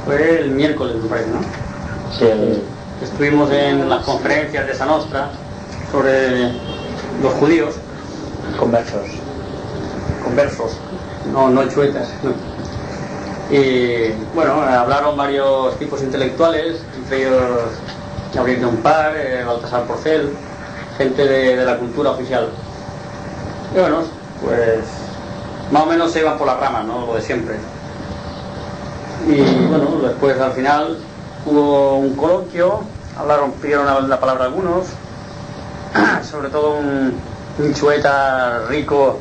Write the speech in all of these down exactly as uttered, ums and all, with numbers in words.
Fue el miércoles, me parece, ¿no? Sí, el... Estuvimos en las conferencias de Sa Nostra sobre los judíos. Conversos. Conversos, no, no chuetas, no. Y bueno, hablaron varios tipos intelectuales, entre ellos Gabriel de Unpar, eh, Baltasar Porcel, gente de, de la cultura oficial. Y bueno, pues más o menos se iban por las ramas, ¿no? Lo de siempre. Y bueno, después al final hubo un coloquio, hablaron, pidieron la palabra algunos, sobre todo un, un chueta rico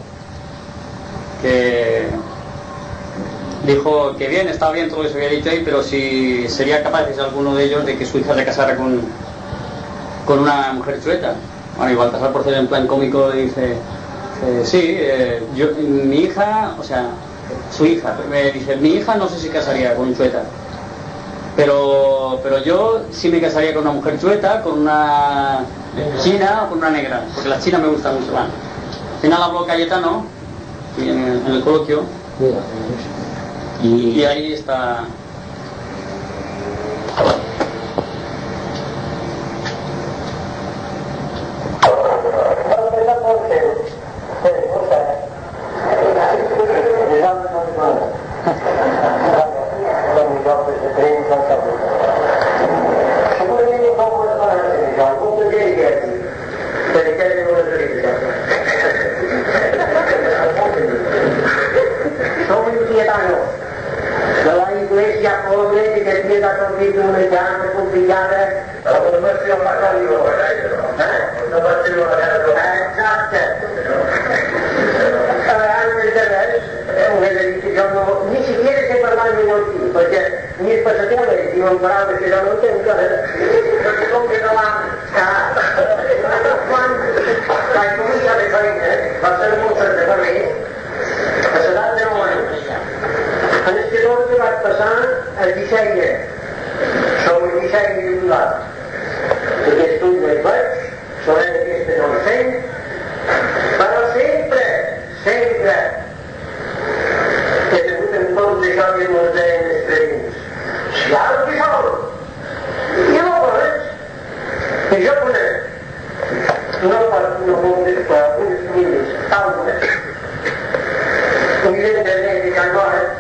que dijo que bien, estaba bien todo lo que se había dicho ahí, pero si sería capaz, dice alguno de ellos, de que su hija se casara con, con una mujer chueta. Bueno, y Baltasar Porcel en plan cómico dice, eh, sí, eh, yo, mi hija, o sea, su hija, me dice, mi hija no sé si casaría con un chueta, pero, pero yo sí me casaría con una mujer chueta, con una china o con una negra, porque las chinas me gustan mucho más. Al final habló Cayetano en, en el coloquio. Y, y ahí está. della iglesia pobre che chieda condizione chiare, complicate, la formazione cattolica, la formazione cattolica, anche del resto, ni siquiera se parlava in motivo, perché mi passatempo è di un bravo che non tengo, perché non che non ha, quando dai comincia le farine, va a essere molto per me, passarà di noi. En este orden va a pasar el diseño, sobre el diseño de un lado. El estudio de Bach, sobre el que este no sé, para siempre, siempre, que debut entonces habíamos de experiencia. Claro que solo. Y no, y yo poner, no para no poner para algunos niños, algunos, evidentemente que ahora,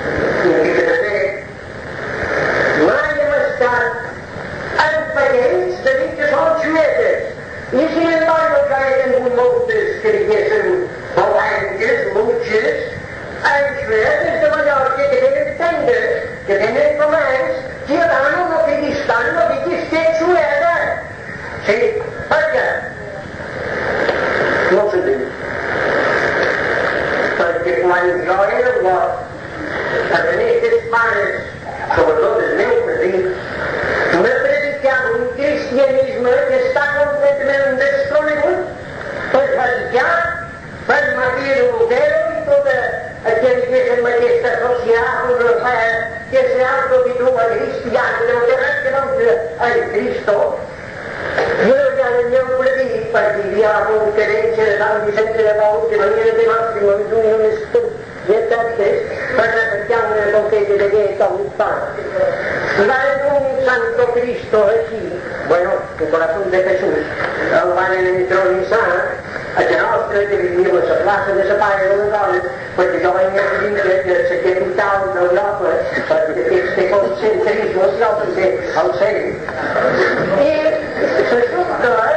mai è stato anche se dice sono ciete e se ne vanno cae in un monte che richiedono volante, luces ai ciete de maior che deve intendere che deve commercio che danno uno che gli stanno di chi stia ciete sì, perché non si dice perché quando gioia lo perché queste mani, soprattutto il mio così, noi predichiamo un cristianesimo che sta completamente destruito per faticare, per mantenere un vero di tutte aquele che si manifesta associato che si autodichiara cristiano, devo dire che non è Cristo. Io nel mio predì partiria la conferenza della licenza della ultima linea di massimo bisogno non è niente perché nel conteggio di che sta un padre ma un santo Cristo è sì bueno che corazón de Jesús lo van a entronizar a que nosotros dividimos esa plaza de esa paga de los dólares porque yo voy a decir que se quede pintado de Europa porque este concentrismo es lo que al ser y resulta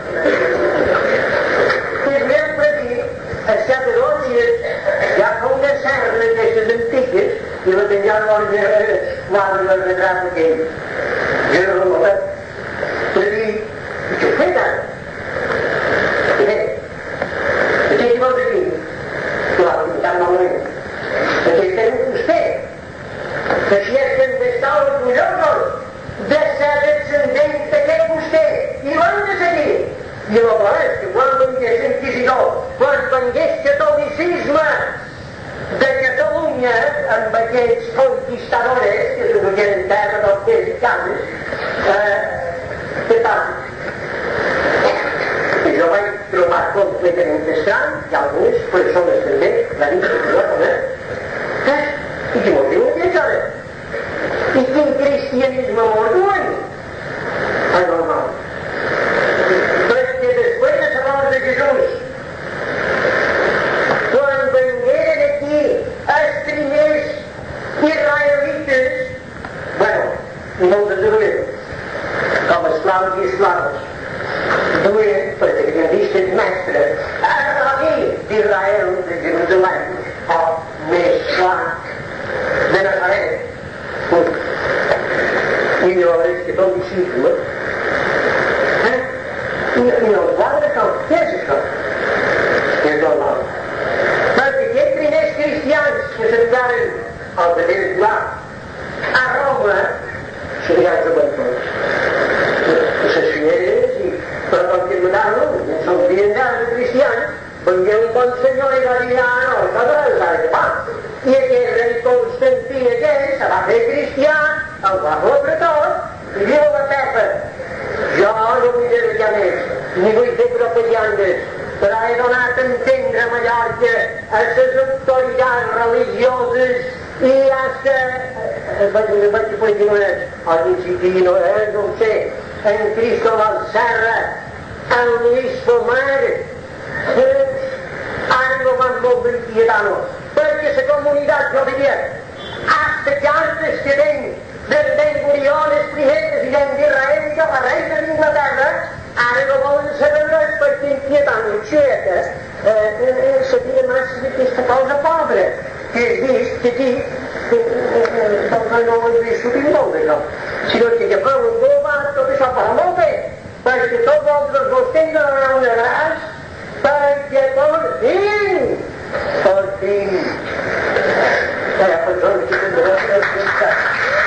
que me predí a sacerdotes ya con desarme de esas antiques y lo tenían guardado el retrato que yo lo voy a predí que fuera ¿qué tipo de aquí? que va a pintar la moneda que tengo usted que si es que está orgulloso de ser descendente que es usted y van a seguir y lo parece que cuando empieza el inquisidor cuando empieza el catolicismo de Catalunya amb aquests conquistadores que se quieren terra dels pies i cames eh, què passa? que jo vaig trobar completament estrany i algunes persones també la dic que jo també eh? i que m'ho diuen que encara i ¿Y qué cristianismo mordueno? Ay, no, no. Pues que después de hablar de Jesús, cuando vienen aquí a primers israelites, bueno, no de duren, com esclaus i esclaves, duren, perquè havien vist el mestre, aquí d'Israel, de Jerusalem, o més clar, de Nazaret. I llavors és que tot disciple, eh? I, i el quadre com, què és això? És normal. Perquè aquests primers cristians que s'entraren al primer pla a Roma, serien següents. Les fieres, i per confirmar-lo, són orientals de cristians, vengué un bon senyor i va dir, ah, no, això no és l'ara de pa. I aquell rei Constantí aquell se va fer cristià, el va fotre tot, i diu a la Pepa, jo no vull dir ja més, ni vull fer propagandes, però he donat a entendre a Mallorca a les autoritats religioses i hasta, vaig dir que no és, al principi no és, no ho sé, en Cristóbal Serra, en Luis Pomar, ara no van molt ben quietanos, perquè la comunitat judía, hasta cartes que ven del Ben Gurión, Esprigetes i d'Israel i cap a reis d'Inglaterra, ara no volen saber res perquè inquietant el xueta sabia massa d'aquesta cosa pobra, que és vist que aquí doncs no ho he vist sovint molt d'això, sinó que agafeu un global, tot això farà molt bé, perquè tots vosaltres vos tens de donar un abraç, perquè per fin, per fin, eh, perdona, que tindrà una resposta.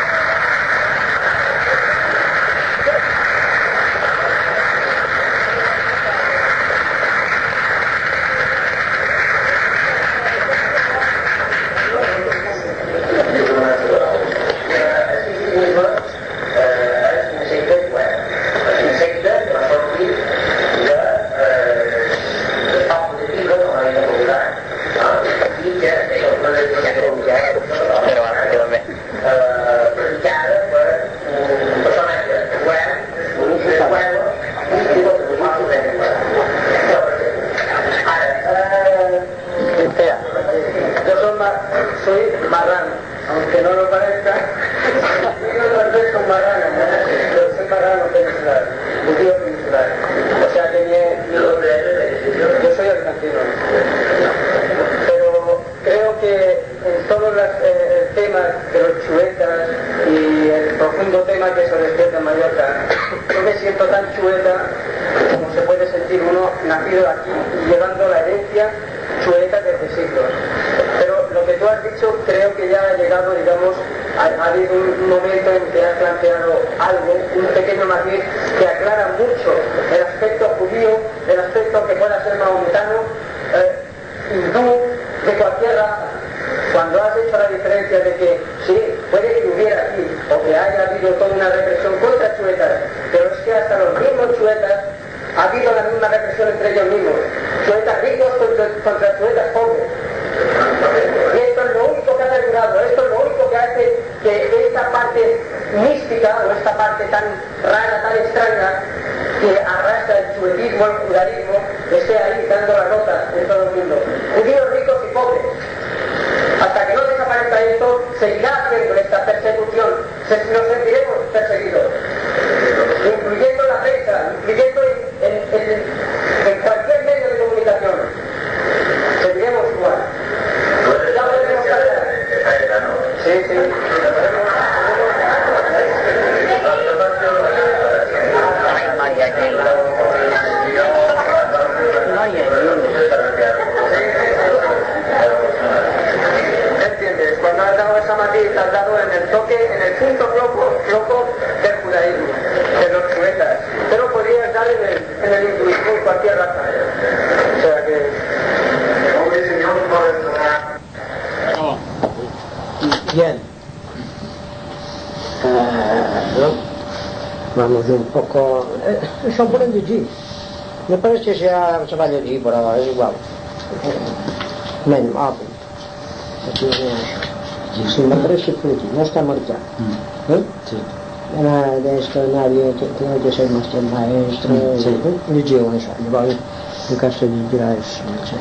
Bien. Uh, vamos un poco... Eh, son por llegir. Me parece que sea, se va a llegir, pero es igual. Eh, menos, ah, aquí, Sí, me parece que no está muerta. Mm. ¿Eh? Sí. Nada de esto, nadie que tiene que ser más que el maestro. Mm, sí. ¿Eh? Yo llevo eso, llevo en caso de dirá eso.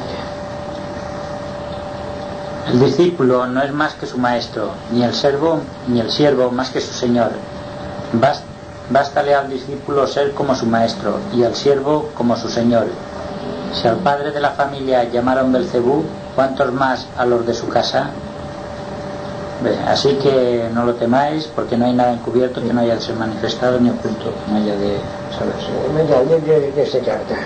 El discípulo no es más que su maestro, ni el servo ni el siervo más que su señor. Bast, bástale al discípulo ser como su maestro y al siervo como su señor. Si al padre de la familia llamaron Belcebú, ¿cuántos más a los de su casa? Bé, así que no lo temáis, porque no hay nada encubierto que no haya de ser manifestado, ni oculto que no haya de saberse. Ya, yo, yo, yo sé carta.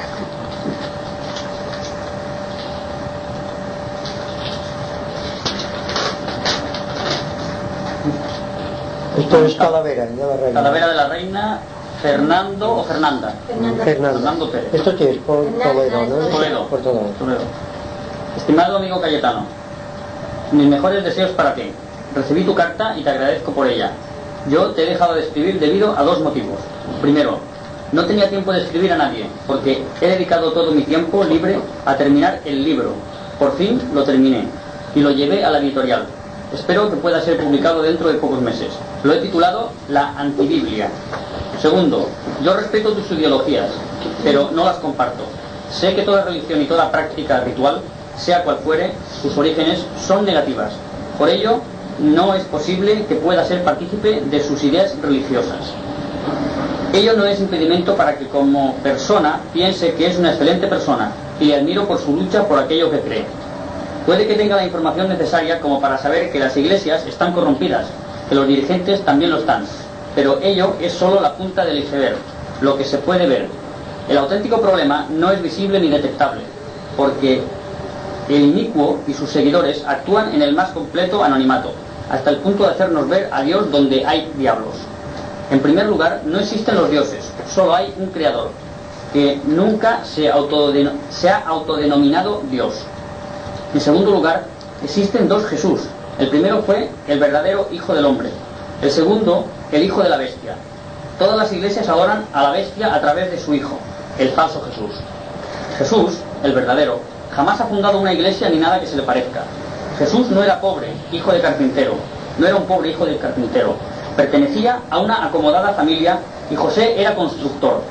Esto es Talavera, de la Reina. Talavera de la Reina, Fernando o Fernanda. Fernando. Fernando. Fernando Pérez. Esto que es por Toledo, ¿no? Toledo. Por Toledo. Toledo. Estimado amigo Cayetano, mis mejores deseos para ti. Recibí tu carta y te agradezco por ella. Yo te he dejado de escribir debido a dos motivos. Primero, no tenía tiempo de escribir a nadie, porque he dedicado todo mi tiempo libre a terminar el libro. Por fin lo terminé y lo llevé a la editorial. Espero que pueda ser publicado dentro de pocos meses. Lo he titulado La Antibiblia. Segundo, yo respeto tus ideologías, pero no las comparto. Sé que toda religión y toda práctica ritual, sea cual fuere, sus orígenes son negativas. Por ello, no es posible que pueda ser partícipe de sus ideas religiosas. Ello no es impedimento para que como persona piense que es una excelente persona y le admiro por su lucha por aquello que cree. Puede que tenga la información necesaria como para saber que las iglesias están corrompidas, que los dirigentes también lo están, pero ello es solo la punta del iceberg, lo que se puede ver. El auténtico problema no es visible ni detectable, porque el inicuo y sus seguidores actúan en el más completo anonimato, hasta el punto de hacernos ver a Dios donde hay diablos. En primer lugar, no existen los dioses, solo hay un creador, que nunca se, autodeno- se ha autodenominado Dios. En segundo lugar, existen dos Jesús. El primero fue el verdadero Hijo del Hombre, el segundo, el Hijo de la Bestia. Todas las iglesias adoran a la bestia a través de su Hijo, el falso Jesús. Jesús, el verdadero, jamás ha fundado una iglesia ni nada que se le parezca. Jesús no era pobre, hijo de carpintero, no era un pobre hijo de carpintero. Pertenecía a una acomodada familia y José era constructor.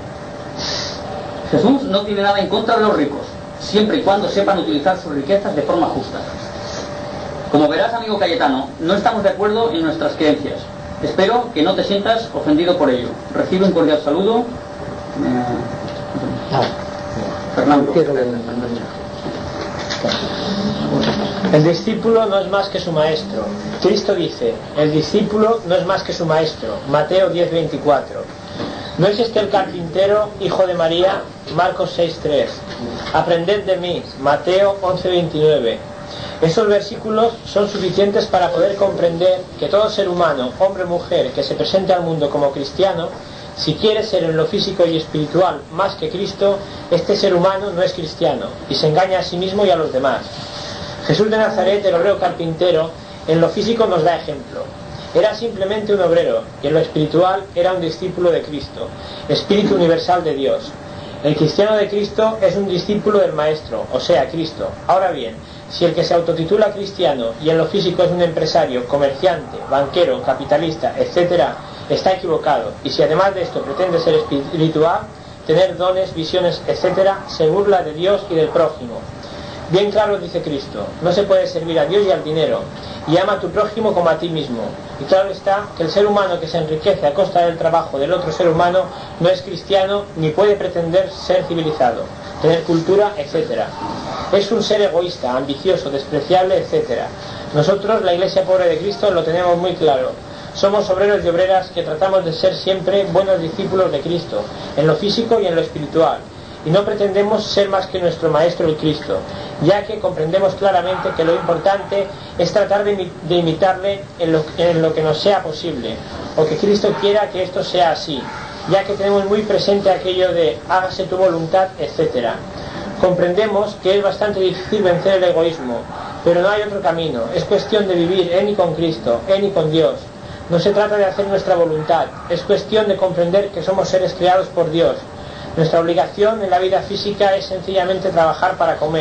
Jesús no tiene nada en contra de los ricos, siempre y cuando sepan utilizar sus riquezas de forma justa. Como verás, amigo Cayetano, no estamos de acuerdo en nuestras creencias. Espero que no te sientas ofendido por ello. Recibe un cordial saludo. Eh, Fernando. El discípulo no es más que su maestro. Cristo dice, el discípulo no es más que su maestro. Mateo diez veinticuatro. ¿No es este el carpintero, hijo de María? Marcos seis tres. Aprended de mí. Mateo once veintinueve. Esos versículos son suficientes para poder comprender que todo ser humano, hombre o mujer, que se presente al mundo como cristiano, si quiere ser en lo físico y espiritual más que Cristo, este ser humano no es cristiano y se engaña a sí mismo y a los demás. Jesús de Nazaret, el obrero carpintero, en lo físico nos da ejemplo. Era simplemente un obrero y en lo espiritual era un discípulo de Cristo, espíritu universal de Dios. El cristiano de Cristo es un discípulo del Maestro, o sea, Cristo. Ahora bien, si el que se autotitula cristiano y en lo físico es un empresario, comerciante, banquero, capitalista, etcétera, está equivocado. Y si además de esto pretende ser espiritual, tener dones, visiones, etcétera, se burla de Dios y del prójimo. Bien claro dice Cristo, no se puede servir a Dios y al dinero, y ama a tu prójimo como a ti mismo. Y claro está que el ser humano que se enriquece a costa del trabajo del otro ser humano no es cristiano ni puede pretender ser civilizado, tener cultura, etcétera. Es un ser egoísta, ambicioso, despreciable, etcétera. Nosotros, la Iglesia Pobre de Cristo, lo tenemos muy claro. Somos obreros y obreras que tratamos de ser siempre buenos discípulos de Cristo, en lo físico y en lo espiritual. Y no pretendemos ser más que nuestro Maestro el Cristo, ya que comprendemos claramente que lo importante es tratar de, imi- de imitarle en lo, en lo que nos sea posible, o que Cristo quiera que esto sea así, ya que tenemos muy presente aquello de hágase tu voluntad, etcétera. Comprendemos que es bastante difícil vencer el egoísmo, pero no hay otro camino. Es cuestión de vivir en y con Cristo, en y con Dios. No se trata de hacer nuestra voluntad, es cuestión de comprender que somos seres creados por Dios. Nuestra obligación en la vida física es sencillamente trabajar para comer,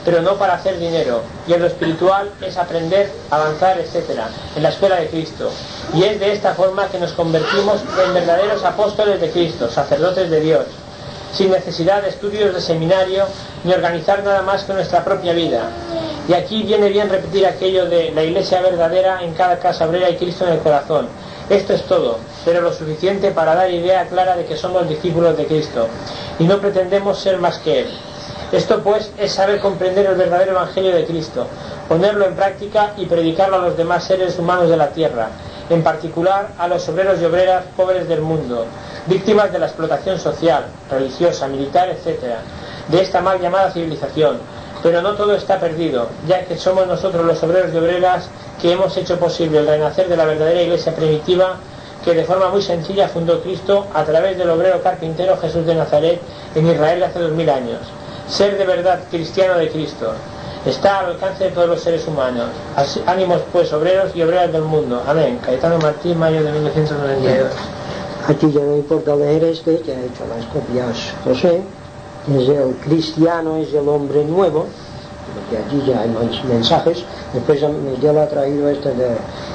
pero no para hacer dinero, y en lo espiritual es aprender, avanzar, etcétera, en la escuela de Cristo. Y es de esta forma que nos convertimos en verdaderos apóstoles de Cristo, sacerdotes de Dios, sin necesidad de estudios de seminario ni organizar nada más que nuestra propia vida. Y aquí viene bien repetir aquello de la iglesia verdadera en cada casa obrera y Cristo en el corazón. Esto es todo, pero lo suficiente para dar idea clara de que somos discípulos de Cristo y no pretendemos ser más que Él. Esto pues es saber comprender el verdadero evangelio de Cristo, ponerlo en práctica y predicarlo a los demás seres humanos de la tierra, en particular a los obreros y obreras pobres del mundo, víctimas de la explotación social, religiosa, militar, etcétera, de esta mal llamada civilización. Pero no todo está perdido, ya que somos nosotros los obreros y obreras que hemos hecho posible el renacer de la verdadera iglesia primitiva que de forma muy sencilla fundó Cristo a través del obrero carpintero Jesús de Nazaret en Israel hace dos mil años. Ser de verdad cristiano de Cristo está al alcance de todos los seres humanos. Así, ánimos pues obreros y obreras del mundo. Amén. Cayetano Martín, mayo de mil novecientos noventa y dos. Aquí ya no importa leer este, que ha hecho las copias José. Es el cristiano, es el hombre nuevo, porque aquí ya hay mensajes. Después Miguel ha traído este de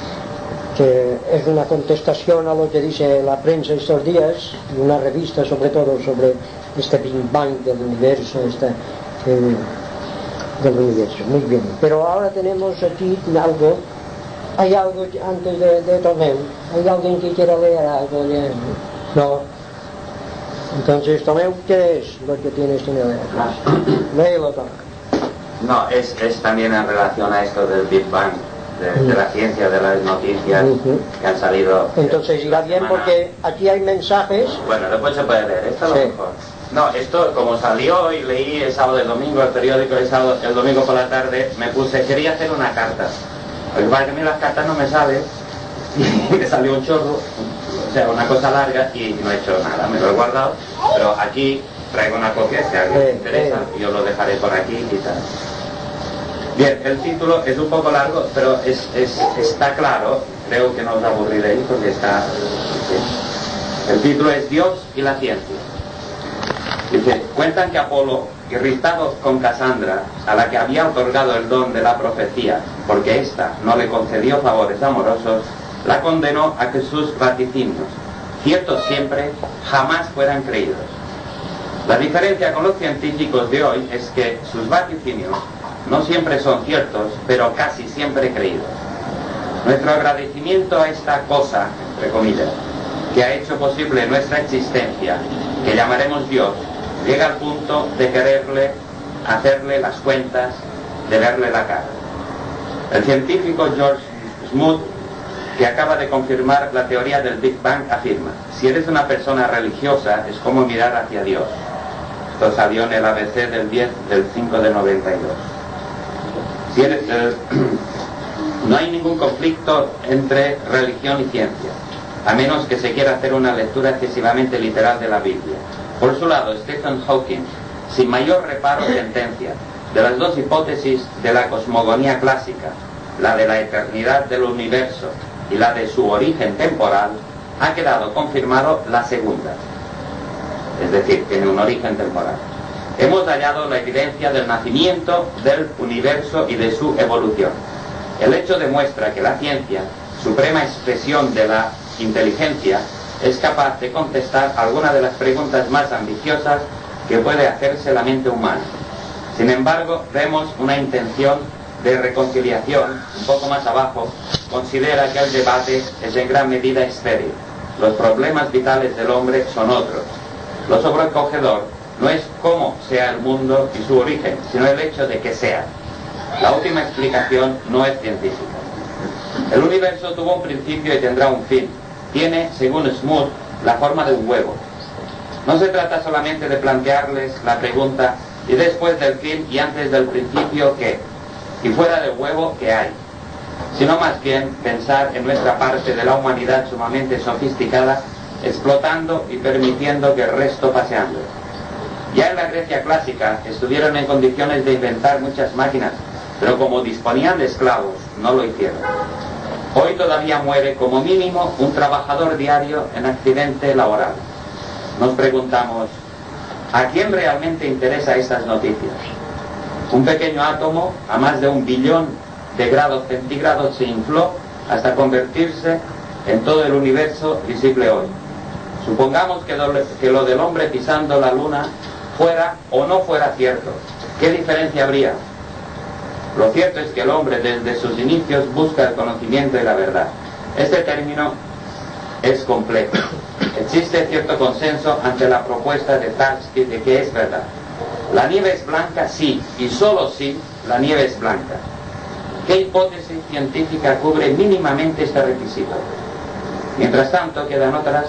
que es una contestación a lo que dice la prensa estos días, una revista sobre todo sobre este Big Bang del universo, este eh, del universo. Muy bien, pero ahora tenemos aquí algo, hay algo antes de, de Tomeu, hay alguien que quiera leer algo de, no. Entonces, Tomeu, ¿qué es lo que tienes que leer? Léelo, Tomeu. No, es, es también en relación a esto del Big Bang, de, de la ciencia, de las noticias uh-huh. que han salido. Entonces irá bien semana. Porque aquí hay mensajes. Bueno, después se puede leer, esto es sí. lo mejor. No, esto como salió y leí el sábado y el domingo, el periódico el, sábado, el domingo por la tarde, me puse, quería hacer una carta. Porque para que a mí las cartas no me salen, y me salió un chorro, o sea, una cosa larga y no he hecho nada, me lo he guardado, pero aquí traigo una copia, si a alguien le interesa, y yo lo dejaré por aquí y tal. Bien, el título es un poco largo, pero es, es, está claro, creo que no os aburriréis porque está... ¿sí? El título es Dios y la ciencia. Dice, cuentan que Apolo, irritado con Casandra, a la que había otorgado el don de la profecía, porque ésta no le concedió favores amorosos, la condenó a que sus vaticinios, ciertos siempre, jamás fueran creídos. La diferencia con los científicos de hoy es que sus vaticinios no siempre son ciertos, pero casi siempre creídos. Nuestro agradecimiento a esta cosa, entre comillas, que ha hecho posible nuestra existencia, que llamaremos Dios, llega al punto de quererle hacerle las cuentas, de verle la cara. El científico George Smoot, que acaba de confirmar la teoría del Big Bang, afirma: si eres una persona religiosa es como mirar hacia Dios. Esto salió en el A B C del diez del cinco de noventa y dos. Si eres, eh, no hay ningún conflicto entre religión y ciencia, a menos que se quiera hacer una lectura excesivamente literal de la Biblia. Por su lado, Stephen Hawking, sin mayor reparo, sentencia: de las dos hipótesis de la cosmogonía clásica, la de la eternidad del universo y la de su origen temporal, ha quedado confirmado la segunda, es decir, tiene un origen temporal. Hemos hallado la evidencia del nacimiento del universo y de su evolución. El hecho demuestra que la ciencia, suprema expresión de la inteligencia, es capaz de contestar algunas de las preguntas más ambiciosas que puede hacerse la mente humana. Sin embargo, vemos una intención de reconciliación. Un poco más abajo, considera que el debate es en gran medida estéril. Los problemas vitales del hombre son otros. Lo sobrecogedor no es cómo sea el mundo y su origen, sino el hecho de que sea. La última explicación no es científica. El universo tuvo un principio y tendrá un fin. Tiene, según Smoot, la forma de un huevo. No se trata solamente de plantearles la pregunta: ¿y después del fin y antes del principio qué? Y fuera del huevo, ¿qué hay? Sino más bien pensar en nuestra parte de la humanidad sumamente sofisticada, explotando y permitiendo que el resto pase hambre. Ya en la Grecia clásica estuvieron en condiciones de inventar muchas máquinas, pero como disponían de esclavos, no lo hicieron. Hoy todavía muere como mínimo un trabajador diario en accidente laboral. Nos preguntamos, ¿a quién realmente interesa estas noticias? Un pequeño átomo a más de un billón de grados centígrados se infló hasta convertirse en todo el universo visible hoy. Supongamos que lo, que lo del hombre pisando la luna fuera o no fuera cierto. ¿Qué diferencia habría? Lo cierto es que el hombre desde sus inicios busca el conocimiento y la verdad. Este término es complejo. Existe cierto consenso ante la propuesta de Tarski de que es verdad. La nieve es blanca, sí, y solo sí, la nieve es blanca. ¿Qué hipótesis científica cubre mínimamente este requisito? Mientras tanto, quedan otras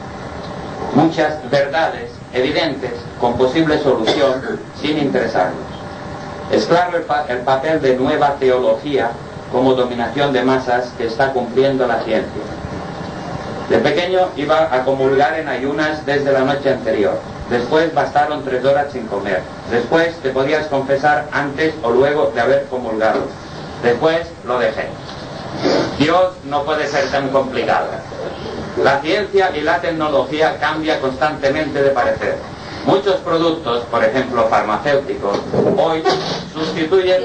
muchas verdades evidentes con posible solución sin interesarnos. Es claro el, pa el papel de nueva teología como dominación de masas que está cumpliendo la ciencia. De pequeño iba a comulgar en ayunas desde la noche anterior. Después bastaron tres horas sin comer. Después te podías confesar antes o luego de haber comulgado. Después lo dejé. Dios no puede ser tan complicado. La ciencia y la tecnología cambian constantemente de parecer. Muchos productos, por ejemplo farmacéuticos, hoy sustituyen,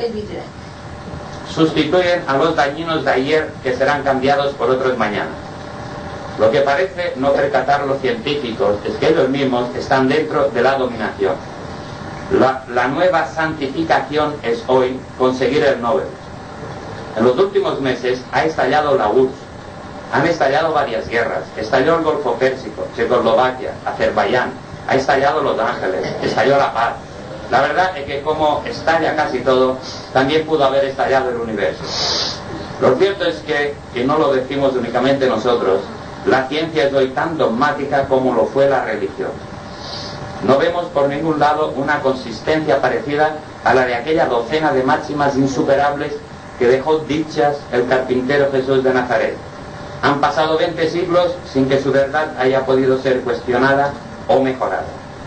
sustituyen a los dañinos de ayer que serán cambiados por otros mañana. Lo que parece no percatar los científicos es que ellos mismos están dentro de la dominación. La, la nueva santificación es hoy conseguir el Nobel. En los últimos meses ha estallado la U R S S, han estallado varias guerras, estalló el Golfo Pérsico, Checoslovaquia, Azerbaiyán, ha estallado Los Ángeles, estalló la paz. La verdad es que como estalla casi todo, también pudo haber estallado el universo. Lo cierto es que, y no lo decimos únicamente nosotros, la ciencia es hoy tan dogmática como lo fue la religión. No vemos por ningún lado una consistencia parecida a la de aquella docena de máximas insuperables que dejó dichas el carpintero Jesús de Nazaret. Han pasado veinte siglos sin que su verdad haya podido ser cuestionada o mejorada.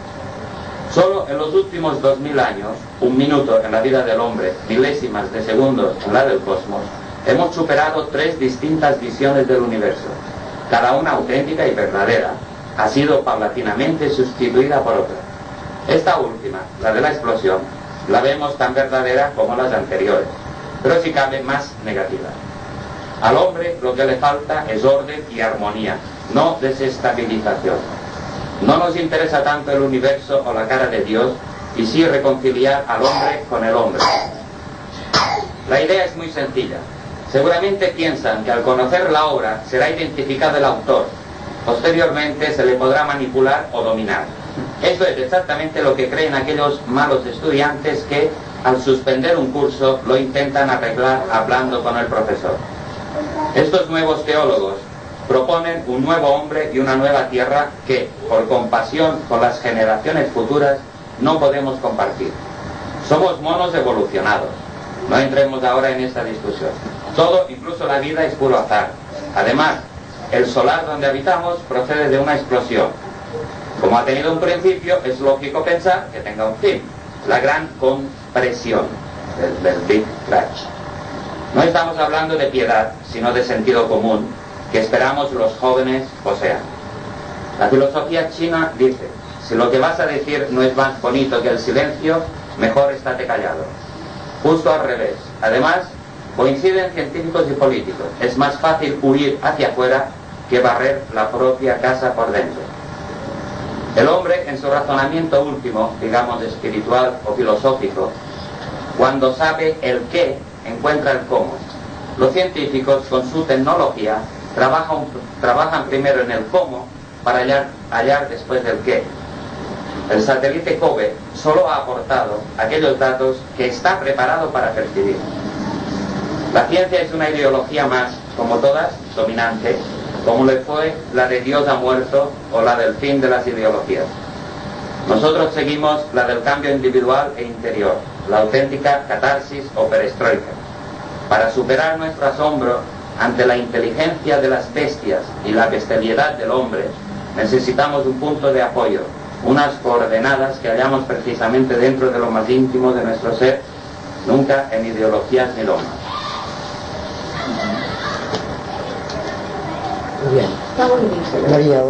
Solo en los últimos dos mil años, un minuto en la vida del hombre, milésimas de segundos en la del cosmos, hemos superado tres distintas visiones del universo. Cada una auténtica y verdadera, ha sido paulatinamente sustituida por otra. Esta última, la de la explosión, la vemos tan verdadera como las anteriores, pero si cabe más negativa. Al hombre lo que le falta es orden y armonía, no desestabilización. No nos interesa tanto el universo o la cara de Dios, y sí reconciliar al hombre con el hombre. La idea es muy sencilla. Seguramente piensan que al conocer la obra será identificado el autor. Posteriormente se le podrá manipular o dominar. Eso es exactamente lo que creen aquellos malos estudiantes que, al suspender un curso, lo intentan arreglar hablando con el profesor. Estos nuevos teólogos proponen un nuevo hombre y una nueva tierra que, por compasión con las generaciones futuras, no podemos compartir. Somos monos evolucionados. No entremos ahora en esta discusión. Todo, incluso la vida, es puro azar. Además, el solar donde habitamos procede de una explosión. Como ha tenido un principio, es lógico pensar que tenga un fin. La gran compresión del, del Big Crash. No estamos hablando de piedad, sino de sentido común, que esperamos los jóvenes posean. La filosofía china dice: si lo que vas a decir no es más bonito que el silencio, mejor estate callado. Justo al revés. Además, coinciden científicos y políticos. Es más fácil huir hacia afuera que barrer la propia casa por dentro. El hombre, en su razonamiento último, digamos espiritual o filosófico, cuando sabe el qué, encuentra el cómo. Los científicos, con su tecnología, trabajan, trabajan primero en el cómo para hallar, hallar después del qué. El satélite COBE solo ha aportado aquellos datos que está preparado para percibir. La ciencia es una ideología más, como todas, dominante, como le fue la de Dios ha muerto o la del fin de las ideologías. Nosotros seguimos la del cambio individual e interior, la auténtica catarsis o perestroika. Para superar nuestro asombro ante la inteligencia de las bestias y la bestialidad del hombre, necesitamos un punto de apoyo, unas coordenadas que hallamos precisamente dentro de lo más íntimo de nuestro ser, nunca en ideologías ni dogmas. Muy bien. Está muy bien. María,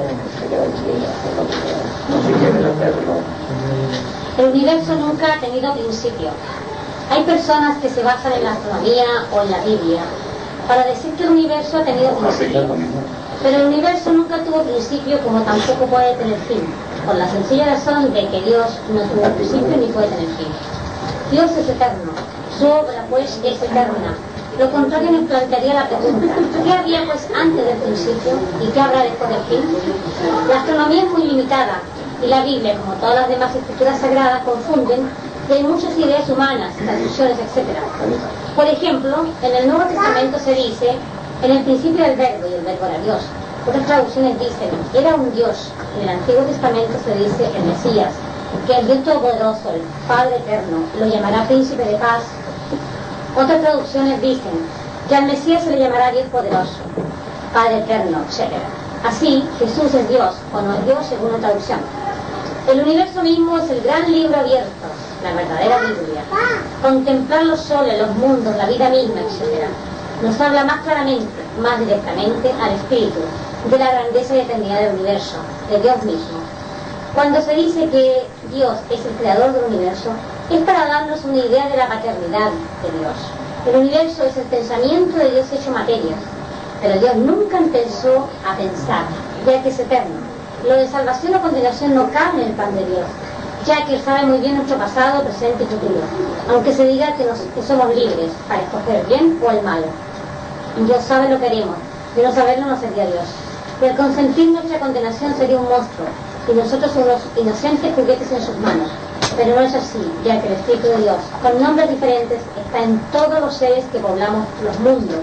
el universo nunca ha tenido principio. Hay personas que se basan en la astronomía o en la Biblia para decir que el universo ha tenido principio. Pero el universo nunca tuvo principio, como tampoco puede tener fin, por la sencilla razón de que Dios no tuvo principio ni puede tener fin. Dios es eterno, su obra pues es eterna. Lo contrario nos plantearía la pregunta: ¿qué había pues antes del principio y qué habrá después del fin? La astronomía es muy limitada y la Biblia, como todas las demás escrituras sagradas, confunden y hay muchas ideas humanas, traducciones, etcétera. Por ejemplo, en el Nuevo Testamento se dice: en el principio del verbo, y el verbo era Dios. Otras traducciones dicen: era un Dios. En el Antiguo Testamento se dice el Mesías, que el Dios Todopoderoso, el Padre Eterno, lo llamará Príncipe de Paz. Otras traducciones dicen que al Mesías se le llamará Dios Poderoso, Padre Eterno, etcétera. Así, Jesús es Dios, o no es Dios, según la traducción. El universo mismo es el gran libro abierto, la verdadera Biblia. Contemplar los soles, los mundos, la vida misma, etcétera, nos habla más claramente, más directamente al espíritu, de la grandeza y eternidad del universo, de Dios mismo. Cuando se dice que Dios es el creador del universo, es para darnos una idea de la paternidad de Dios. El universo es el pensamiento de Dios hecho materia, pero Dios nunca empezó a pensar, ya que es eterno. Lo de salvación o condenación no cabe en el plan de Dios, ya que Él sabe muy bien nuestro pasado, presente y futuro, aunque se diga que, nos, que somos libres para escoger el bien o el mal. Dios sabe lo que haremos, de no saberlo no sería Dios. Y al consentir nuestra condenación sería un monstruo, y nosotros unos inocentes juguetes en sus manos. Pero no es así, ya que el Espíritu de Dios, con nombres diferentes, está en todos los seres que poblamos los mundos.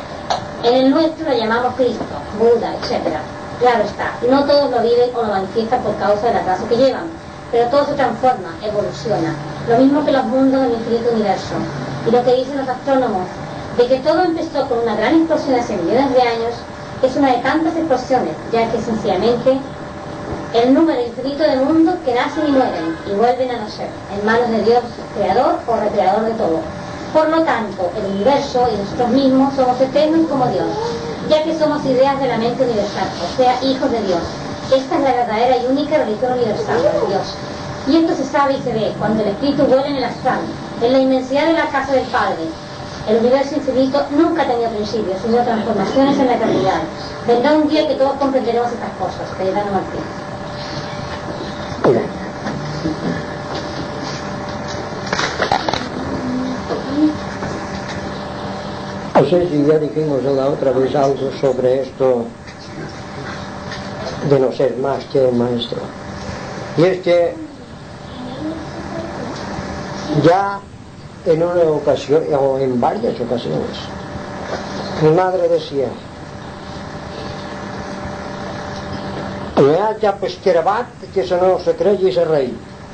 En el nuestro lo llamamos Cristo, Buda, etcétera. Claro está, no todos lo viven o lo manifiestan por causa de la clase que llevan, pero todo se transforma, evoluciona, lo mismo que los mundos del infinito universo. Y lo que dicen los astrónomos, de que todo empezó con una gran explosión hace millones de años, es una de tantas explosiones, ya que sencillamente el número infinito de mundos que nacen y mueren y vuelven a nacer en manos de Dios, creador o recreador de todo. Por lo tanto, el universo y nosotros mismos somos eternos como Dios, ya que somos ideas de la mente universal, o sea, hijos de Dios. Esta es la verdadera y única religión universal de Dios. Y esto se sabe y se ve cuando el espíritu vuela en el astral, en la inmensidad de la casa del Padre. El universo infinito nunca ha tenido principios, sino transformaciones en la eternidad. Vendrá un día que todos comprenderemos estas cosas. Cayetano Martín. No sé si ya dijimos la otra vez algo sobre esto de no ser más que el maestro. Y es que ya en una ocasión, o en varias ocasiones, mi madre decía: no hi ha cap escarabat que se no se cregui ser rey.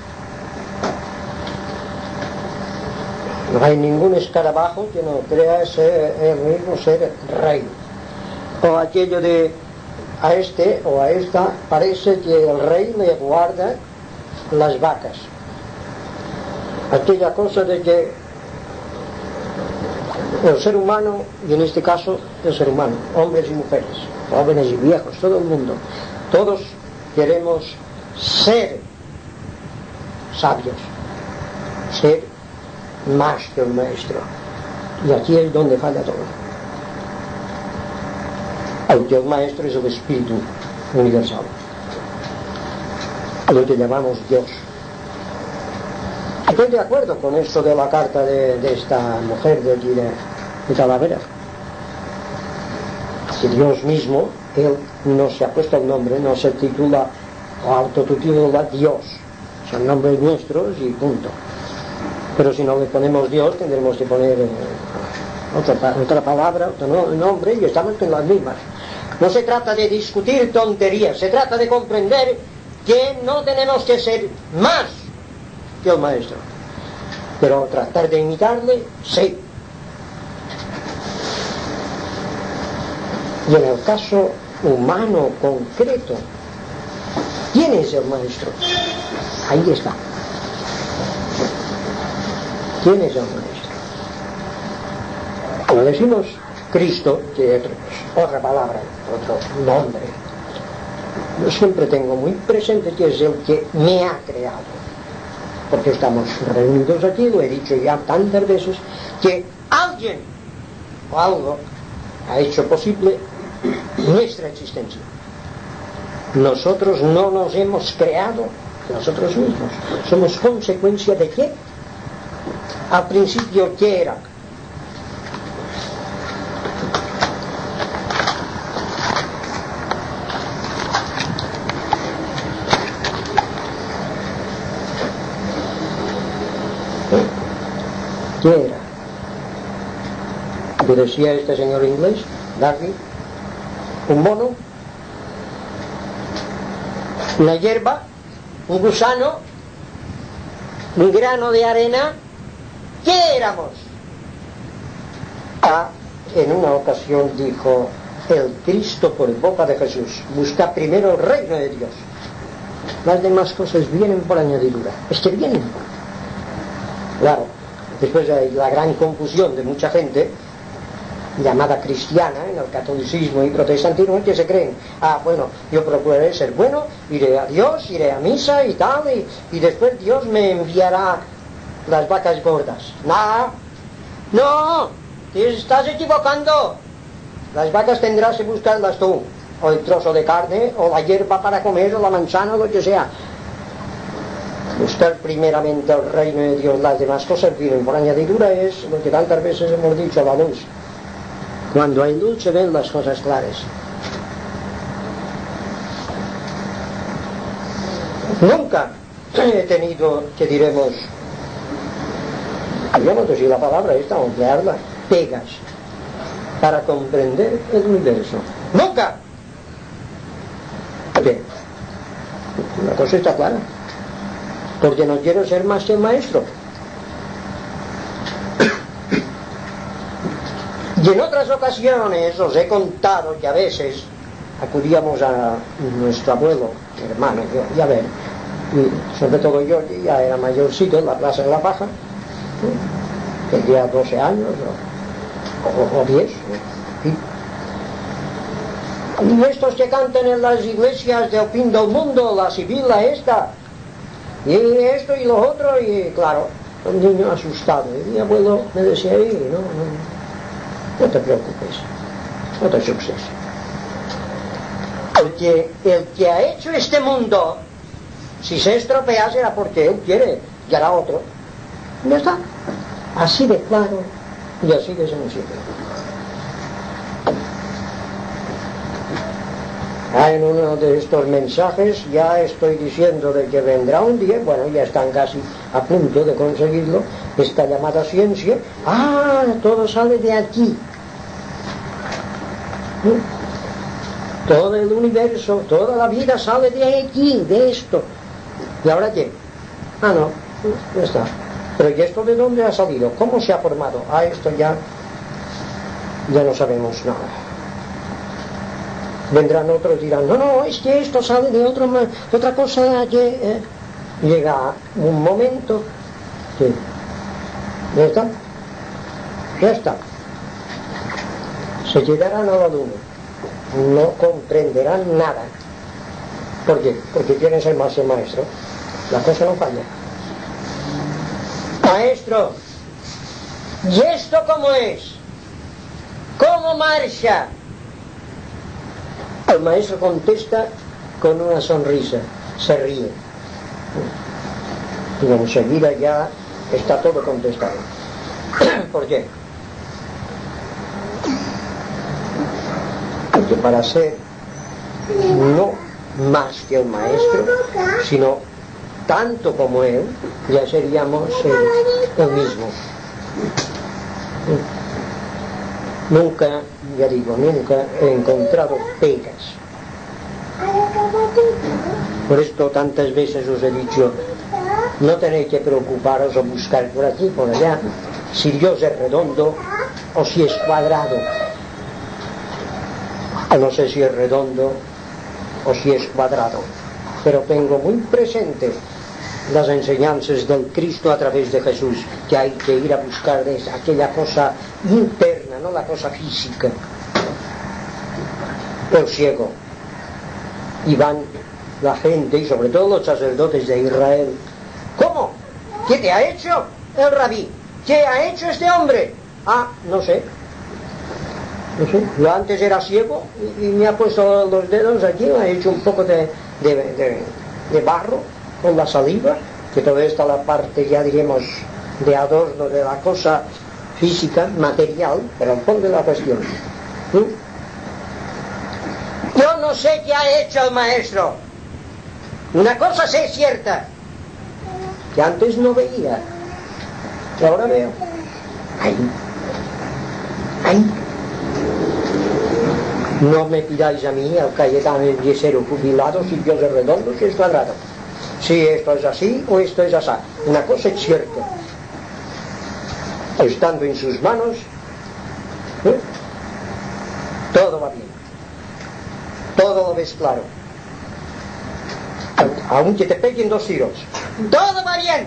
No hay ningún escarabajo que no crea ser el mismo ser rey. O aquello de a este o a esta parece que el rey le guarda las vacas. Aquella cosa de que el ser humano, y en este caso el ser humano, hombres y mujeres, jóvenes y viejos, todo el mundo, todos queremos ser sabios, ser más que un maestro. Y aquí es donde falla todo. Aunque el maestro es el espíritu universal, lo que llamamos Dios. Estoy de acuerdo con esto de la carta de, de esta mujer de aquí de, de Talavera. Que Dios mismo, Él no se ha puesto el nombre, no se titula o autotitula Dios. Son nombres nuestros y punto. Pero si no le ponemos Dios, tendremos que poner eh, otra, otra palabra, otro nombre, y estamos con las mismas. No se trata de discutir tonterías, se trata de comprender que no tenemos que ser más que el maestro, pero tratar de imitarle, sí. Y en el caso humano concreto, ¿quién es el maestro? Ahí está. ¿Quién es el maestro? Como decimos Cristo, que es otra palabra, otro nombre. Yo siempre tengo muy presente que es el que me ha creado, porque estamos reunidos aquí, lo he dicho ya tantas veces, que alguien o algo ha hecho posible nuestra existencia. Nosotros no nos hemos creado nosotros mismos, somos consecuencia de qué. Al principio, ¿qué era? ¿Qué era? ¿Qué decía este señor inglés, Darwin? ¿Un mono? ¿Una hierba? ¿Un gusano? ¿Un grano de arena? ¿Qué éramos? Ah, en una ocasión dijo el Cristo por boca de Jesús: busca primero el reino de Dios, las demás cosas vienen por añadidura. Es que vienen. Claro, después hay la gran confusión de mucha gente llamada cristiana en el catolicismo y protestantismo, que se creen: ah, bueno, yo procuraré ser bueno, iré a Dios, iré a misa y tal, y, y después Dios me enviará las vacas gordas. Nada, no, te estás equivocando. Las vacas tendrás que buscarlas tú, o el trozo de carne, o la hierba para comer, o la manzana, o lo que sea. Buscar primeramente el reino de Dios, las demás cosas vienen por añadidura. Es lo que tantas veces hemos dicho, la luz. Cuando hay luz se ven las cosas claras. Nunca he tenido, que diremos, yo no decir la palabra esta, o emplearla, pegas para comprender el universo. ¡Nunca! Bien, una cosa está clara, porque no quiero ser más que el maestro. Y en otras ocasiones os he contado que a veces acudíamos a nuestro abuelo, mi hermano, yo, y a ver, y sobre todo yo, que ya era mayorcito, en la Plaza de la Paja, tendría doce años o, o, o diez, y, y estos que cantan en las iglesias del fin del mundo, la sibila esta, y esto y lo otro, y claro, un niño asustado, y mi abuelo me decía: ahí, no, no, no te preocupes, no te asustes. El que, el que ha hecho este mundo, si se estropea será porque él quiere, y hará otro. Y ya está. Así de claro y así de sencillo. Ah, en uno de estos mensajes ya estoy diciendo de que vendrá un día, bueno, ya están casi a punto de conseguirlo, esta llamada ciencia. Ah, todo sale de aquí. ¿Mm? Todo el universo, toda la vida sale de aquí, de esto. ¿Y ahora qué? Ah, no, ya está. Pero ¿y esto de dónde ha salido? ¿Cómo se ha formado? Ah, esto ya, ya no sabemos nada. Vendrán otros y dirán: no, no, es que esto sale de, otro, de otra cosa que... Eh. Llega un momento que... ¿Ya está? Ya está. Se llegarán a la luna. No comprenderán nada. ¿Por qué? Porque quieren ser más el maestro. La cosa no falla. Maestro, ¿y esto cómo es? ¿Cómo marcha? El maestro contesta con una sonrisa, se ríe. Y enseguida ya está todo contestado. ¿Por qué? Porque para ser no más que el maestro, sino tanto como él, ya seríamos el, el mismo. Nunca, ya digo, nunca he encontrado pegas. Por esto tantas veces os he dicho: no tenéis que preocuparos o buscar por aquí, por allá, si Dios es redondo o si es cuadrado. No sé si es redondo o si es cuadrado, pero tengo muy presente las enseñanzas del Cristo a través de Jesús, que hay que ir a buscar de aquella cosa interna, no la cosa física. El ciego. Y van la gente, y sobre todo los sacerdotes de Israel. ¿Cómo? ¿Qué te ha hecho el rabí? ¿Qué ha hecho este hombre? Ah, no sé. No sé. Yo antes era ciego y, y me ha puesto los dedos aquí, me ha hecho un poco de, de, de, de barro con la saliva, que todo esto la parte, ya diremos, de adorno de la cosa física, material, pero al fondo de la cuestión. ¿Sí? Yo no sé qué ha hecho el maestro. Una cosa sé cierta, que antes no veía, y ahora veo. Ay, ay. No me pidáis a mí, al Cayetano el yesero jubilado, sitios de redondos y es cuadrado. Si esto es así o esto es así. Una cosa es cierta. Estando en sus manos, ¿eh? Todo va bien. Todo lo ves claro. Aunque te peguen dos tiros, todo va bien.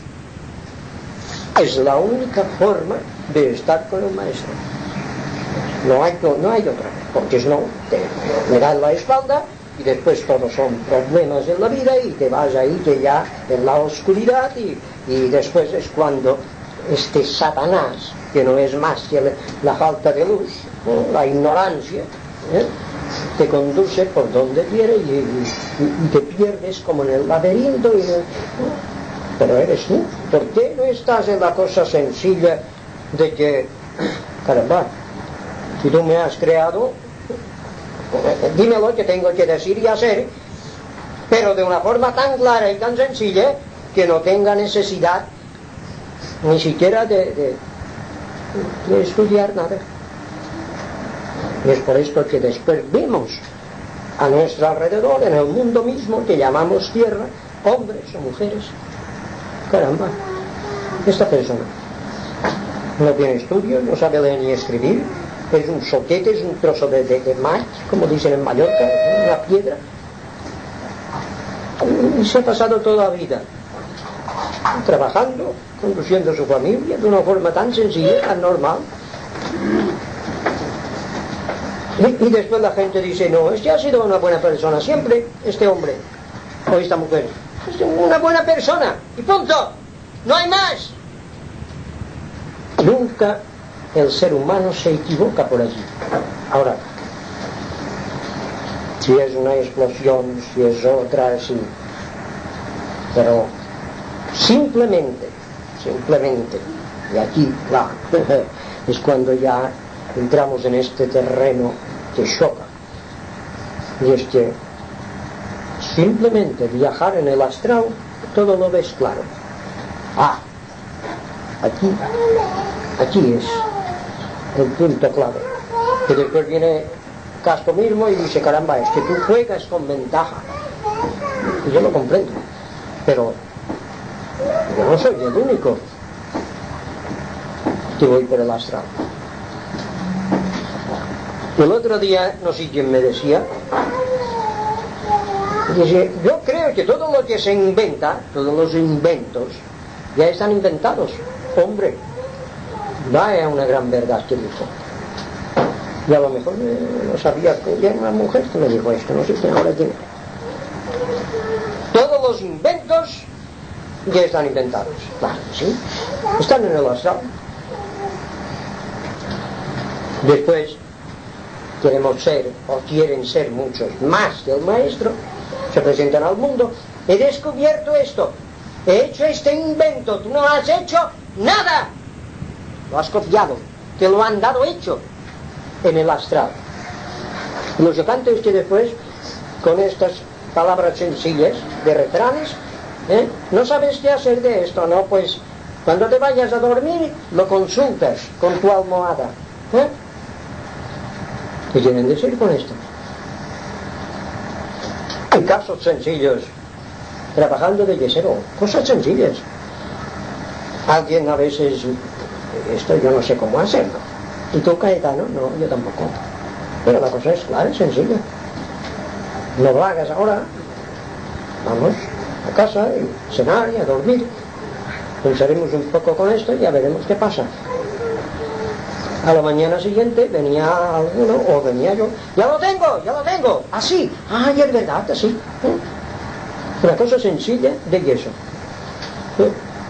Es la única forma de estar con el maestro. No hay, no hay otra, porque si no, te, me das la espalda y después todos son problemas en la vida y te vas ahí que ya en la oscuridad y, y después es cuando este Satanás, que no es más que la falta de luz, ¿no? La ignorancia, ¿eh? Te conduce por donde quiere y, y, y te pierdes como en el laberinto y, ¿no? Pero eres tú. ¿Por qué no estás en la cosa sencilla de que, caramba, si tú me has creado, dime lo que tengo que decir y hacer, pero de una forma tan clara y tan sencilla que no tenga necesidad ni siquiera de, de, de estudiar nada? Y es por esto que después vemos a nuestro alrededor, en el mundo mismo que llamamos tierra, hombres o mujeres. Caramba, esta persona no tiene estudios, no sabe leer ni escribir, es un soquete, es un trozo de, de, de maíz, como dicen en Mallorca, una piedra, y se ha pasado toda la vida trabajando, conduciendo a su familia de una forma tan sencilla, tan normal. Y, y después la gente dice, no, es que ha sido una buena persona siempre, este hombre o esta mujer, es una buena persona y punto, no hay más. Nunca el ser humano se equivoca por allí. Ahora, si es una explosión, si es otra, sí, pero simplemente simplemente y aquí, claro, es cuando ya entramos en este terreno que choca, y es que simplemente viajar en el astral todo lo ves claro. Ah, aquí aquí es el punto clave, que después viene Castro mismo y dice, caramba, es que tú juegas con ventaja, y yo lo comprendo, pero yo no soy el único que voy por el astral. El otro día, no sé quién me decía, dice, yo creo que todo lo que se inventa, todos los inventos, ya están inventados. Hombre, vaya una gran verdad que dijo. Y a lo mejor eh, no sabía que era una mujer que me dijo esto, no sé quién ahora tiene. Todos los inventos ya están inventados. Claro, ¿sí? Están en el astral. Después queremos ser, o quieren ser muchos más que el maestro, se presentan al mundo. He descubierto esto, he hecho este invento, tú no has hecho nada, lo has copiado, te lo han dado hecho en el astral. Lo chocante es que después, con estas palabras sencillas de refranes, ¿eh? No sabes qué hacer de esto, ¿no? Pues cuando te vayas a dormir lo consultas con tu almohada, ¿eh? ¿Qué quieren decir con esto? En casos sencillos, trabajando de yesero, cosas sencillas. Alguien a veces, esto yo no sé cómo hacerlo. ¿Y tú, Cayetano? No, yo tampoco. Pero la cosa es clara, es sencilla. No lo hagas ahora. Vamos, a casa y cenar y a dormir. Pensaremos un poco con esto y ya veremos qué pasa. A la mañana siguiente venía alguno o venía yo, ya lo tengo, ya lo tengo, así, ay, es verdad, así. ¿Eh? Una cosa sencilla de yeso. ¿Eh?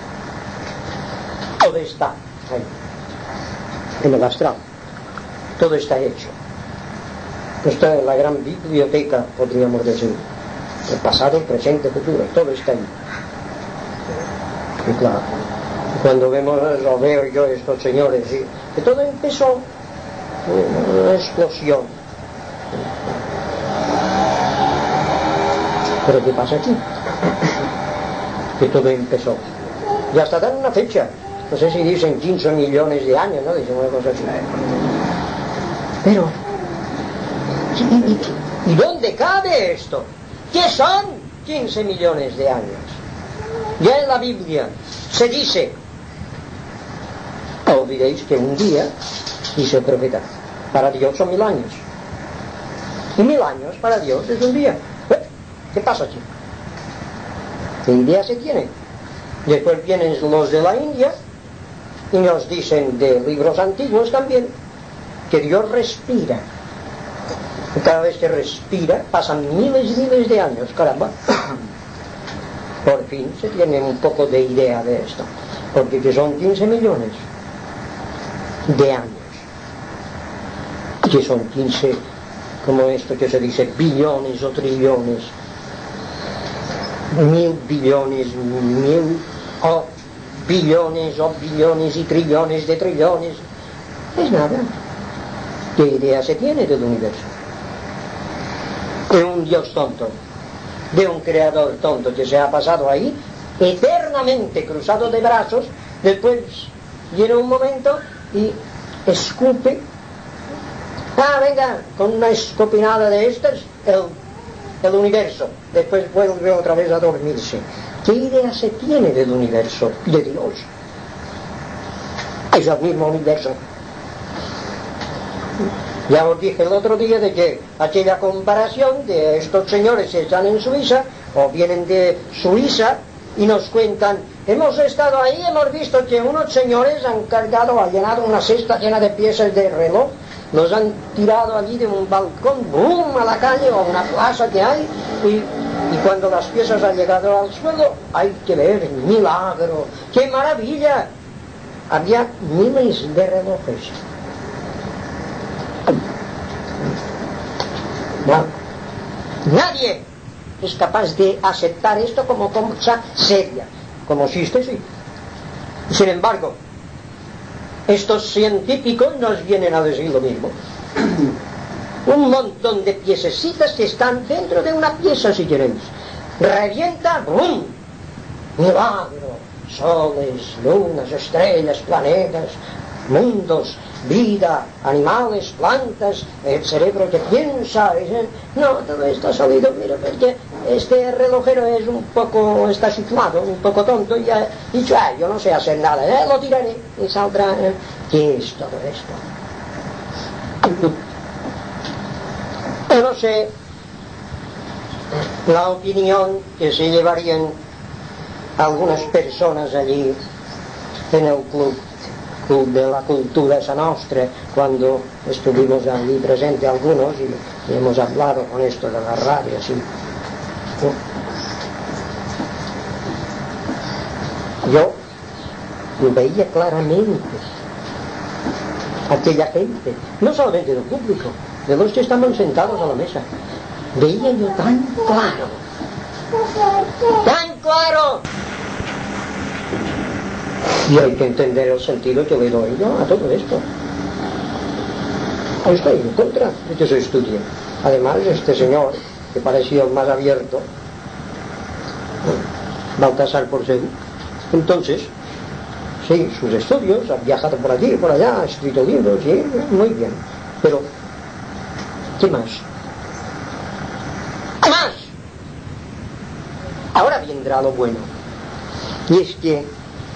Todo está ahí, en el astral, todo está hecho. Está en la gran biblioteca, podríamos decir, el pasado, el presente, el futuro, todo está ahí. Y claro, cuando vemos, lo veo yo, estos señores, y que todo empezó una explosión. Pero ¿qué pasa aquí? Que todo empezó. Y hasta dan una fecha. No sé si dicen quince millones de años, ¿no? Dicen una cosa así. Pero, ¿y, y, y dónde cabe esto? ¿Qué son quince millones de años? Ya en la Biblia se dice, no olvidéis que un día, dice el profeta, para Dios son mil años. Y mil años para Dios es un día. ¿Qué pasa aquí? ¿Qué idea se tiene? Después vienen los de la India y nos dicen de libros antiguos también que Dios respira. Y cada vez que respira pasan miles y miles de años, caramba. Por fin se tiene un poco de idea de esto, porque que son quince millones de años, que son quince, como esto que se dice, billones o trillones, mil billones, mil o billones o billones y trillones de trillones, es nada. ¿Qué idea se tiene del universo? De un Dios tonto, de un creador tonto que se ha pasado ahí eternamente cruzado de brazos, después viene un momento y escupe, ah, venga, con una escopinada de estas el, el universo, después vuelve otra vez a dormirse. ¿Qué idea se tiene del universo, de Dios? Es el mismo universo. Ya os dije el otro día de que aquella comparación de estos señores que están en Suiza o vienen de Suiza y nos cuentan, hemos estado ahí, hemos visto que unos señores han cargado, han llenado una cesta llena de piezas de reloj, los han tirado allí de un balcón, boom, a la calle o a una plaza que hay, y, y cuando las piezas han llegado al suelo, hay que ver, milagro, qué maravilla, había miles de relojes. No. Nadie es capaz de aceptar esto como cosa seria, como si este sí. Sin embargo, estos científicos nos vienen a decir lo mismo. Un montón de piececitas que están dentro de una pieza, si queréis. Revienta, ¡bum! Milagro, soles, lunas, estrellas, planetas, mundos, vida, animales, plantas, el cerebro que piensa, ¿eh? No, todo esto ha salido, mira, porque este relojero es un poco, está situado, un poco tonto, y ha dicho, ah, yo no sé hacer nada, ¿eh? Lo tiraré, y saldrá, ¿eh? ¿Qué es todo esto? Yo no sé la opinión que se llevarían algunas personas allí en el club de la cultura esa nostra, cuando estuvimos allí presentes algunos y, y hemos hablado con esto de la radio, así. Yo veía claramente aquella gente, no solamente del público, de los que estaban sentados a la mesa, veía yo tan claro, tan claro. Y hay que entender el sentido que le doy yo a todo esto. Ahí estoy en contra de que se estudie. Además, este señor, que parecía el más abierto, Baltasar Porcel, entonces, sí, sus estudios, ha viajado por aquí y por allá, ha escrito libros, sí, muy bien. Pero, ¿qué más? ¿Qué más? Ahora vendrá lo bueno. Y es que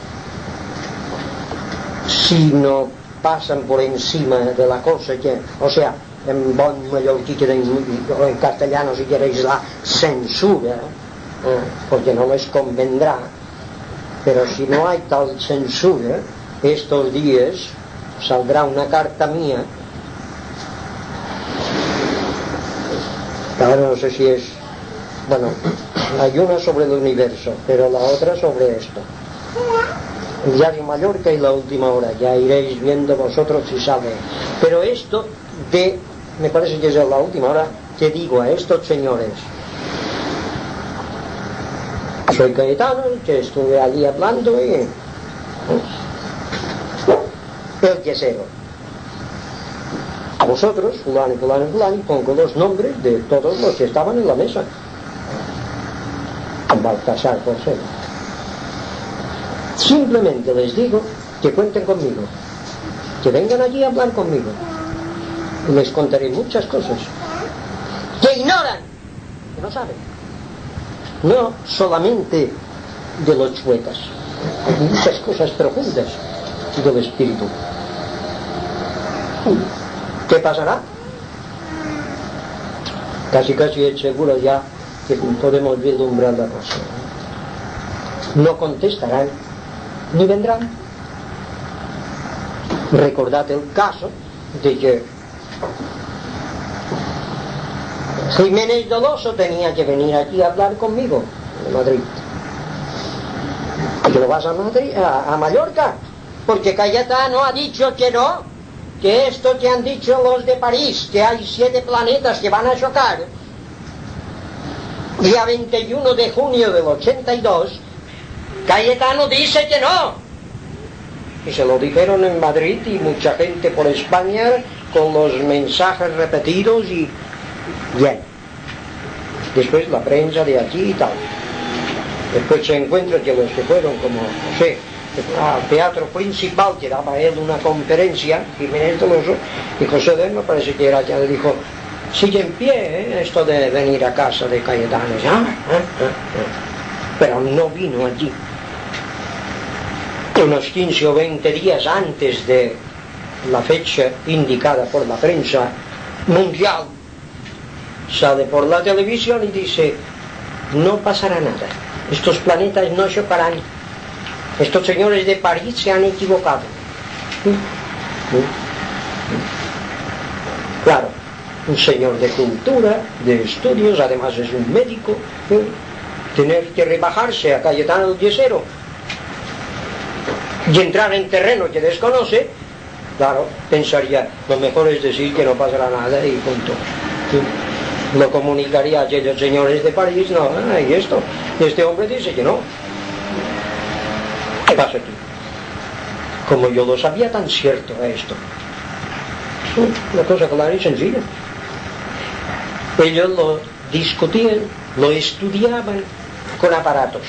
si no pasan por encima de la cosa que, o sea, en bon mallorquí o en castellano si queréis la censura, porque no les convendrá, pero si no hay tal censura, estos días saldrá una carta mía, ahora no sé si es, bueno, hay una sobre el universo, pero la otra sobre esto, el diario Mallorca y La Última Hora, ya iréis viendo vosotros si sale, pero esto de, me parece que es La Última Hora, que digo a estos señores, soy Cayetano, que estuve allí hablando y ¿eh? el yesero, a vosotros, fulano, fulano, fulano, y pongo los nombres de todos los que estaban en la mesa, con Baltasar por ser. Simplemente les digo que cuenten conmigo, que vengan allí a hablar conmigo, y les contaré muchas cosas que ignoran, que no saben, no solamente de los chuetas, muchas cosas profundas del espíritu. ¿Qué pasará? Casi casi es seguro ya que podemos vislumbrar la cosa. No contestarán ni vendrán. Recordad el caso de que Jiménez Doloso tenía que venir aquí a hablar conmigo de Madrid. ¿Que lo vas a Madrid, a, a Mallorca? Porque Cayetano ha dicho que no, que esto que han dicho los de París, que hay siete planetas que van a chocar, día veintiuno de junio del ochenta y dos, Cayetano dice que no. Y se lo dijeron en Madrid y mucha gente por España con los mensajes repetidos y bien. Después la prensa de aquí y tal. Después se encuentra que los que fueron como José al teatro principal, que daba él una conferencia, Jiménez Doloso, y José de él me parece que era quien le dijo, sigue en pie ¿eh? esto de venir a casa de Cayetano. ¿Ah? ¿Ah? ¿Ah? Pero no vino allí. Unos quince o veinte días antes de la fecha indicada por la prensa mundial, sale por la televisión y dice, no pasará nada, estos planetas no chocarán, estos señores de París se han equivocado. Claro, un señor de cultura, de estudios, además es un médico, ¿eh? Tener que rebajarse a Cayetano el Yesero y entrar en terreno que desconoce, claro, pensaría, lo mejor es decir que no pasará nada y punto. ¿Sí? Lo comunicaría a aquellos señores de París, no, y esto, este hombre dice que no. ¿Qué pasa aquí? Como yo lo sabía, tan cierto a esto. Una cosa clara y sencilla. Ellos lo discutían, lo estudiaban con aparatos.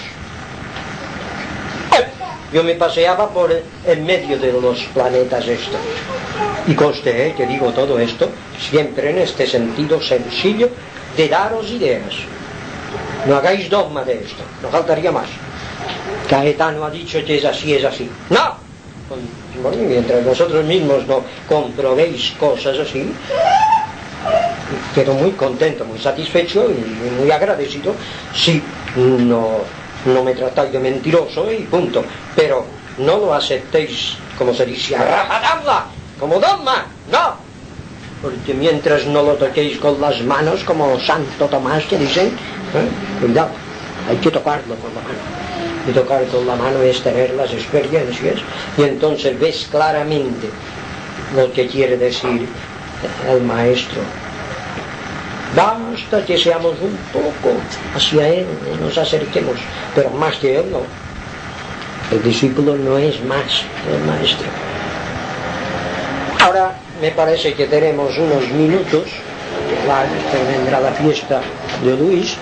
Yo me paseaba por en medio de los planetas estos. Y conste, ¿eh? que digo todo esto siempre en este sentido sencillo de daros ideas. No hagáis dogma de esto, no faltaría más. Cayetano ha dicho que es así, es así. ¡No! Bueno, mientras vosotros mismos no comprobéis cosas así, quedo muy contento, muy satisfecho y muy agradecido si no... no me tratáis de mentiroso y punto, pero no lo aceptéis, como se dice, a rajatabla, como dogma, no, porque mientras no lo toquéis con las manos, como Santo Tomás que dicen, ¿eh? cuidado, hay que tocarlo con la mano, y tocar con la mano es tener las experiencias, y entonces ves claramente lo que quiere decir el maestro. Basta que seamos un poco hacia él y nos acerquemos, pero más que él no. El discípulo no es más que el maestro. Ahora me parece que tenemos unos minutos, claro, que vendrá la fiesta de Luis.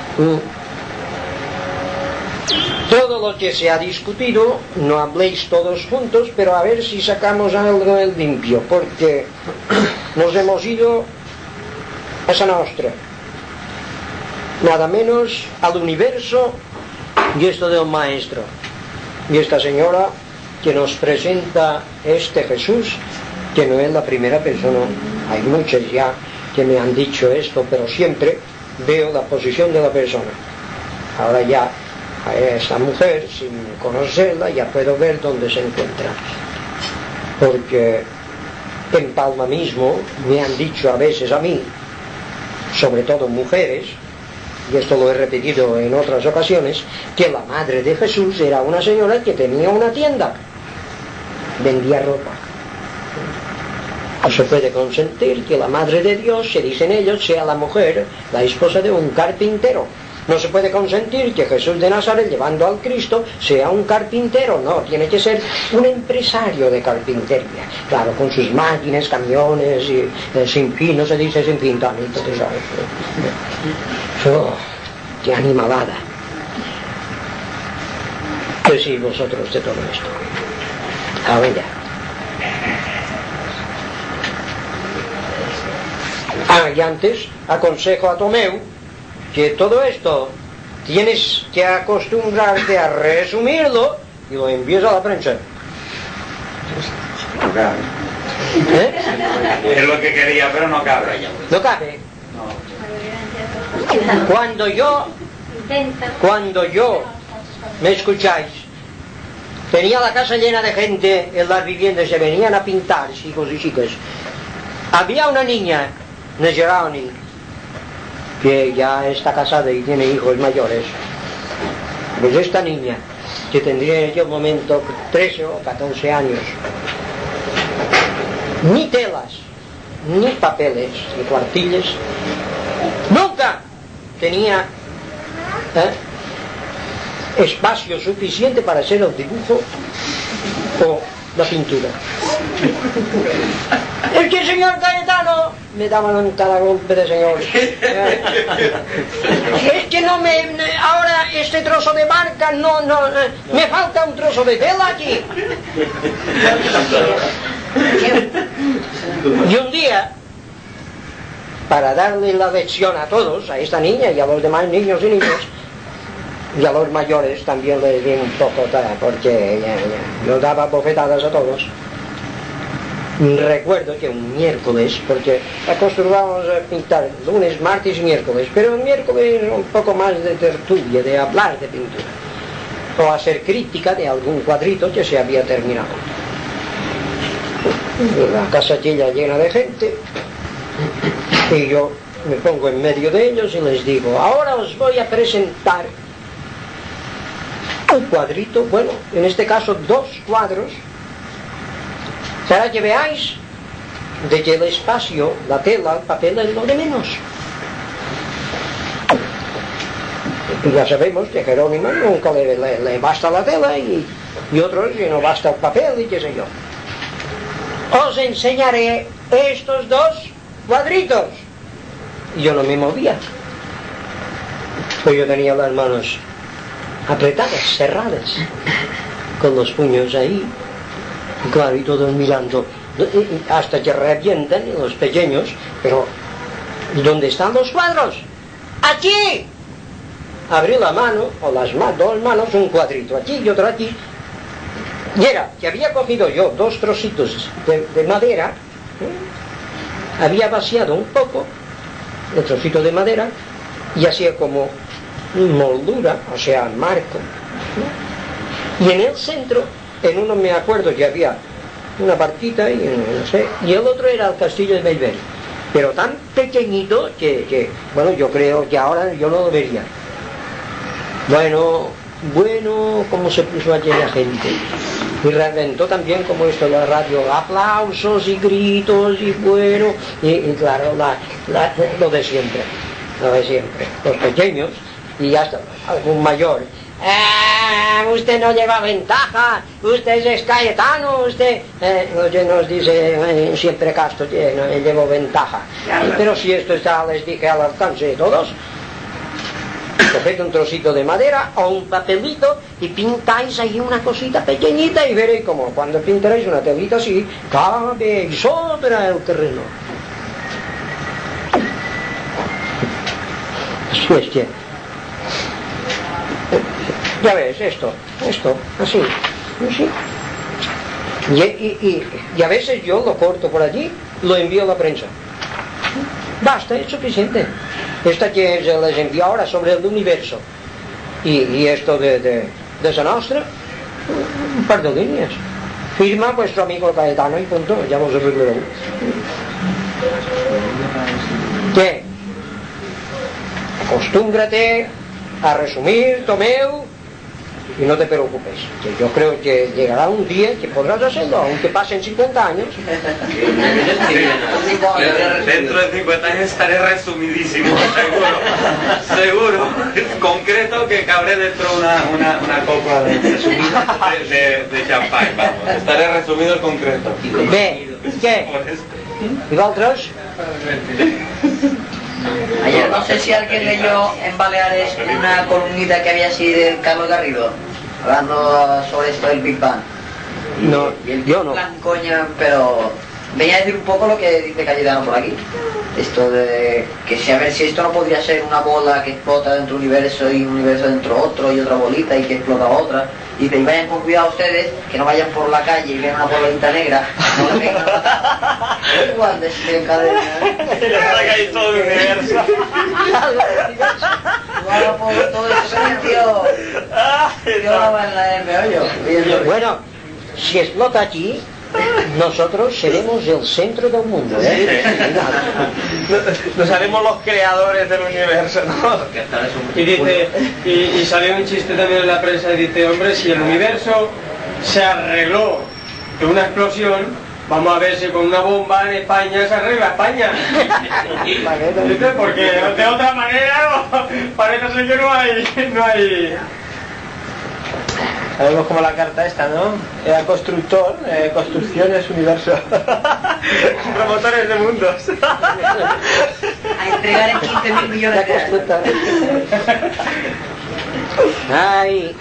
Todo lo que se ha discutido, no habléis todos juntos, pero a ver si sacamos algo en limpio, porque nos hemos ido a Sa Nostra, nada menos al universo y esto del maestro y esta señora que nos presenta este Jesús, que no es la primera persona, hay muchas ya que me han dicho esto, pero siempre veo la posición de la persona. ahora ya a esta mujer, sin conocerla, ya puedo ver dónde se encuentra, porque en Palma mismo me han dicho a veces a mí, sobre todo mujeres, y esto lo he repetido en otras ocasiones, que la madre de Jesús era una señora que tenía una tienda, vendía ropa. No se puede consentir que la madre de Dios, se dicen ellos, sea la mujer, la esposa de un carpintero. No se puede consentir que Jesús de Nazaret, llevando al Cristo, sea un carpintero. No, tiene que ser un empresario de carpintería. Claro, con sus máquinas, camiones, y, eh, sin fin, no se dice sin fin, Tanito, tú sabes. Oh, qué animalada. ¿Qué sí vosotros de todo esto? A ver ya. Ah, y antes aconsejo a Tomeu que todo esto tienes que acostumbrarte a resumirlo y lo envíes a la prensa. No cabe. ¿Eh? Es lo que quería, pero no cabe. No cabe. Cuando yo, cuando yo, me escucháis, tenía la casa llena de gente en las viviendas, se venían a pintar, chicos y chicas. Había una niña, Nejerani, que ya está casada y tiene hijos mayores. Pues esta niña, que tendría en aquel momento trece o catorce años, ni telas, ni papeles, ni cuartillas, nunca tenía ¿eh? espacio suficiente para hacer el dibujo o la pintura. Es que, señor Cayetano, me daban cada golpe de señor. Es que no me... Ahora este trozo de barca no... no me falta un trozo de tela aquí. Y un día, para darle la lección a todos, a esta niña y a los demás niños y niñas, y a los mayores también les di un poco, porque ya, ya, yo daba bofetadas a todos. Recuerdo que un miércoles, porque acostumbrábamos a pintar lunes, martes y miércoles, pero el miércoles un poco más de tertulia, de hablar de pintura, o hacer crítica de algún cuadrito que se había terminado. La casa aquella llena de gente, y yo me pongo en medio de ellos y les digo, ahora os voy a presentar un cuadrito, bueno, en este caso dos cuadros, para que veáis de que el espacio, la tela, el papel es lo de menos. Y ya sabemos que Jerónimo nunca le, le, le basta la tela y, y otros que no basta el papel y qué sé yo. Os enseñaré estos dos cuadritos. Y yo no me movía, pues yo tenía las manos apretadas, cerradas, con los puños ahí. Y claro, y todos mirando, hasta que revientan los pequeños, pero ¿dónde están los cuadros? ¡Aquí! Abrí la mano, o las ma- dos manos, un cuadrito aquí y otro aquí, y era que había cogido yo dos trocitos de, de madera, ¿eh? Había vaciado un poco el trocito de madera y hacía como moldura, o sea, marco, ¿eh? Y en el centro, en uno me acuerdo que había una barquita y no sé, y el otro era el castillo de Belver, pero tan pequeñito que, que, bueno, yo creo que ahora yo no lo vería. Bueno, bueno, como se puso aquella gente. Y reventó también como esto la radio, aplausos y gritos y bueno, y, y claro, la, la, lo de siempre, lo de siempre, los pequeños y hasta algún mayor. Eh, usted no lleva ventaja, usted es Cayetano, usted eh, nos dice eh, siempre Castro, eh, no, llevo ventaja. Y, pero si esto está, les dije, al alcance de todos, coged un trocito de madera o un papelito y pintáis ahí una cosita pequeñita y veréis como cuando pintaréis una telita así, cabe y sobra el terreno. Así es que ya ves, esto, esto, así, así. Y, y, y, y a veces yo lo corto por allí, lo envío a la prensa. Basta, es suficiente. Esta que se les envió ahora sobre el universo. y, y esto de, de, de esa nostra, un par de líneas. Firma vuestro amigo Caetano y punto, ya hemos arreglado. ¿Qué? Acostúmbrate a resumir, Tomeu, y no te preocupes, que yo creo que llegará un día que podrás hacerlo, aunque pasen cincuenta años. Dentro de cincuenta años estaré resumidísimo, seguro, seguro, concreto que cabré dentro una, una, una copa de, de, de, de champán, vamos, estaré resumido concreto. Bé, què? I vosaltres? Ayer no sé si alguien leyó en Baleares una columnita que había así de Carlos Garrido, hablando sobre esto del Big Bang. Y, No, y el yo no. plan, coña, pero venía a decir un poco lo que dice Cayetano por aquí. Esto de que si a ver si esto no podría ser una bola que explota dentro de un universo y un universo dentro de otro y otra bolita y que explota otra. Y dice, y vayan con cuidado ustedes, que no vayan por la calle y vean una bolita negra. No le vengan igual de de cadena. Y le saca ahí todo el universo. Igual por todo el sitio. Yo no va en la M, oye. Bueno, si explota aquí, nosotros seremos el centro del mundo, ¿eh? Nos haremos los creadores del universo, ¿no? Y dice, y, y salió un chiste también en la prensa y dice, hombre, si el universo se arregló de una explosión, vamos a ver si con una bomba en España se arregla España. ¿Viste? Porque de otra manera no, parece ser que no hay, no hay. Sabemos como la carta esta, ¿no? Era constructor, eh, construcciones, universo. Promotores de mundos. A entregar en quince mil millones de euros. Ay.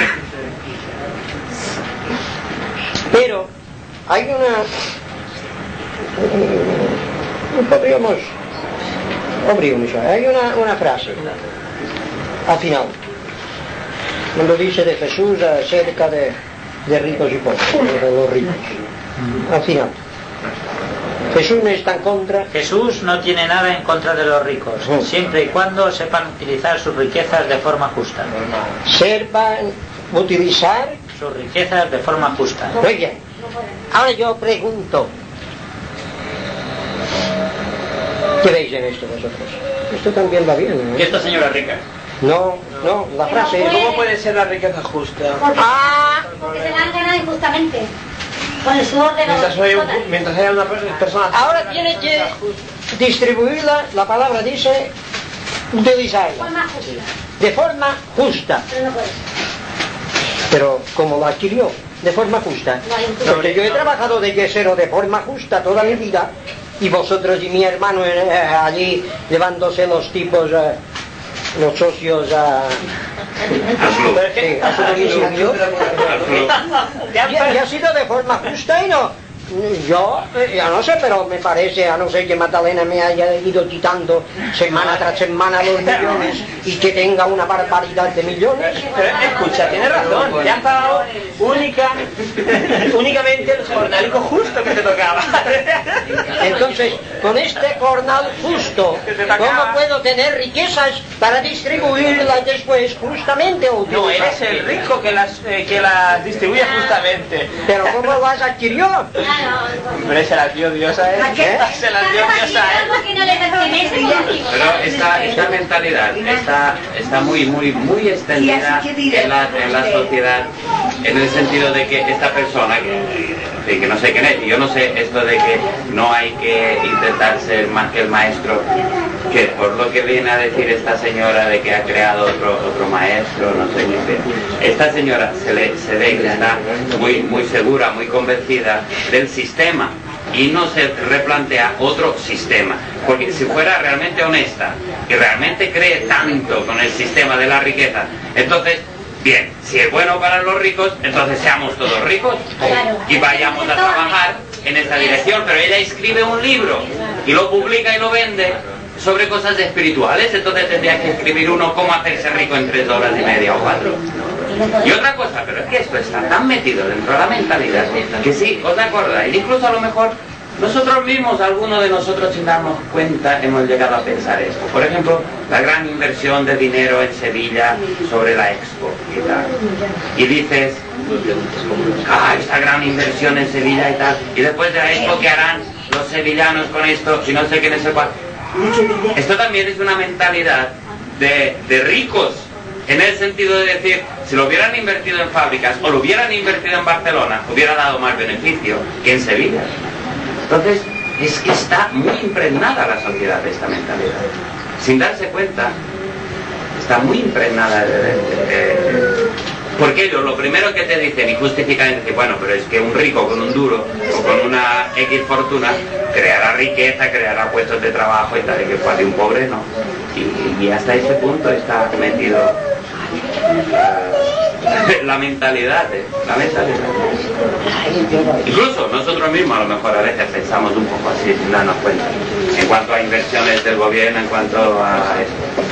Pero hay una... Podríamos abrir un hay una, una frase al final cuando dice de Jesús acerca de, de ricos y pobres, de los ricos. Al final Jesús no está en contra. Jesús no tiene nada en contra de los ricos, siempre y cuando sepan utilizar sus riquezas de forma justa. Sepan utilizar sus riquezas de forma justa. Muy bien. Ahora yo pregunto, ¿qué veis en esto vosotros? Esto también va bien, ¿no? ¿Y esta señora rica? No, no, la frase es... ¿Cómo puede ser la riqueza justa? Porque, Ah. porque se la han ganado injustamente. Con el sudor de los Mientras haya, un, votantes. mientras haya una persona... Ahora tiene que distribuirla, la palabra dice, utilizarla Forma justa. de forma justa. Pero no puede ser. Pero como lo adquirió de forma justa, No hay un- porque yo he trabajado de yesero de forma justa toda mi vida, y vosotros y mi hermano eh, allí llevándose los tipos, eh, los socios a, sí, a su domicilio, y, y ha sido de forma justa y no. Yo, eh, ya no sé, pero me parece, a no ser que Magdalena me haya ido quitando semana tras semana los millones y que tenga una barbaridad de millones. Pero escucha, tiene razón, te han pagado única, únicamente el jornalico justo que te tocaba. Entonces, con este jornal justo, ¿cómo puedo tener riquezas para distribuirlas después justamente o No, utilizar? eres el rico que las, eh, que las distribuye justamente. Pero ¿cómo las adquirió? Hombre, se las dio Dios a él. ¿Qué? Se las dio Dios a él. Algo que no le pertenece. Pero esta, esta mentalidad está, está muy, muy, muy extendida en la, en la sociedad, en el sentido de que esta persona, que, en fin, que no sé quién es, y yo no sé esto de que no hay que intentar ser más que el maestro, que por lo que viene a decir esta señora de que ha creado otro, otro maestro, no sé qué, esta señora se, le, se ve que está muy, muy segura, muy convencida del sistema, y no se replantea otro sistema, porque si fuera realmente honesta y realmente cree tanto con el sistema de la riqueza, entonces, bien, si es bueno para los ricos, entonces seamos todos ricos y vayamos a trabajar en esta dirección. Pero ella escribe un libro y lo publica y lo vende sobre cosas espirituales, entonces tendría que escribir uno cómo hacerse rico en tres horas y media o cuatro. Y otra cosa, pero es que esto está tan metido dentro de la mentalidad que sí, os acordáis, incluso a lo mejor nosotros mismos, algunos de nosotros sin darnos cuenta, hemos llegado a pensar esto. Por ejemplo, la gran inversión de dinero en Sevilla sobre la Expo y tal. Y dices, ah, esta gran inversión en Sevilla y tal. Y después de la Expo, ¿qué harán los sevillanos con esto? Y no sé qué, no sé cuál. Esto también es una mentalidad de, de ricos, en el sentido de decir, si lo hubieran invertido en fábricas o lo hubieran invertido en Barcelona, hubiera dado más beneficio que en Sevilla. Entonces, es que está muy impregnada la sociedad de esta mentalidad. Sin darse cuenta, está muy impregnada de, de, de, porque ellos lo primero que te dicen y justifican es decir, bueno, pero es que un rico con un duro o con una X fortuna creará riqueza, creará puestos de trabajo y tal, y que pues, de un pobre no. Y, y hasta ese punto está metido uh, la mentalidad, eh, la mentalidad. Incluso nosotros mismos a lo mejor a veces pensamos un poco así sin darnos cuenta, en cuanto a inversiones del gobierno, en cuanto a esto.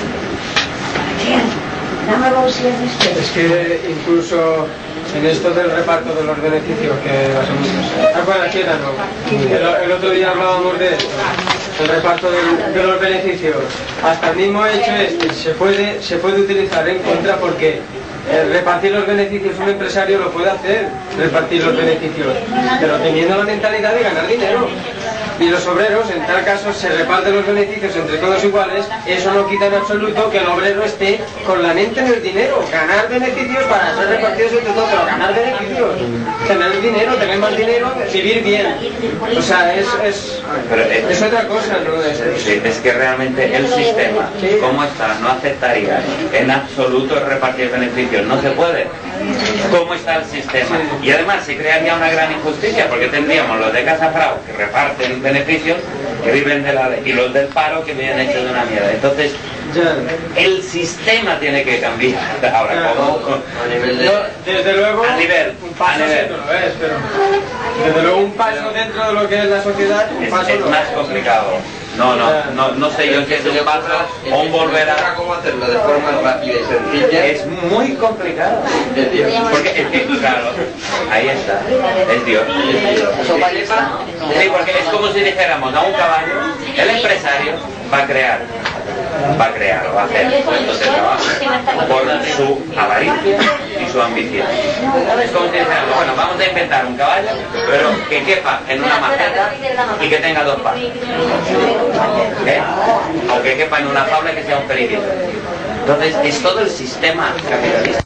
Es que incluso en esto del reparto de los beneficios que hacemos... Ah, bueno, aquí era, no. El, el otro día hablábamos de esto, el reparto de, de los beneficios. Hasta el mismo hecho este se puede, se puede utilizar en contra porque el repartir los beneficios, un empresario lo puede hacer, repartir los beneficios, pero teniendo la mentalidad de ganar dinero. Y los obreros, en tal caso, se reparten los beneficios entre todos iguales. Eso no quita en absoluto que el obrero esté con la mente en el dinero. Ganar beneficios para ser repartidos entre todos, pero ganar beneficios, tener dinero, tener más dinero, vivir bien. O sea, es, es, pero es, es otra cosa, ¿no? Es, sí, es que realmente el sistema, como está, no aceptaría en absoluto repartir beneficios. No se puede. ¿Cómo está el sistema? Y además se crearía una gran injusticia, porque tendríamos los de Casa Frau que reparten beneficios, que viven de la ley, y los del paro que vienen hechos de una mierda. Entonces, el sistema tiene que cambiar. Ahora, ¿cómo? Desde luego, a nivel, un paso a nivel. sí, no lo es, pero desde luego un paso dentro de lo que es la sociedad, un Es, paso es no más es. complicado. No, no, no, no sé yo si es un paso o un volver a... cómo hacerlo de forma rápida y sencilla. Es muy complicado. Es Dios. Porque es que, claro, ahí está, es Dios. Sí, porque es como si dijéramos a un caballo, el empresario va a crear, va a crear o va a hacer puestos de trabajo por su avaricia y su ambición. Es como si dijéramos, bueno, vamos a inventar un caballo, pero que quepa en una maceta y que tenga dos patas. ¿Eh? O que quepa en una jaula que sea un periquito. Entonces, es todo el sistema capitalista.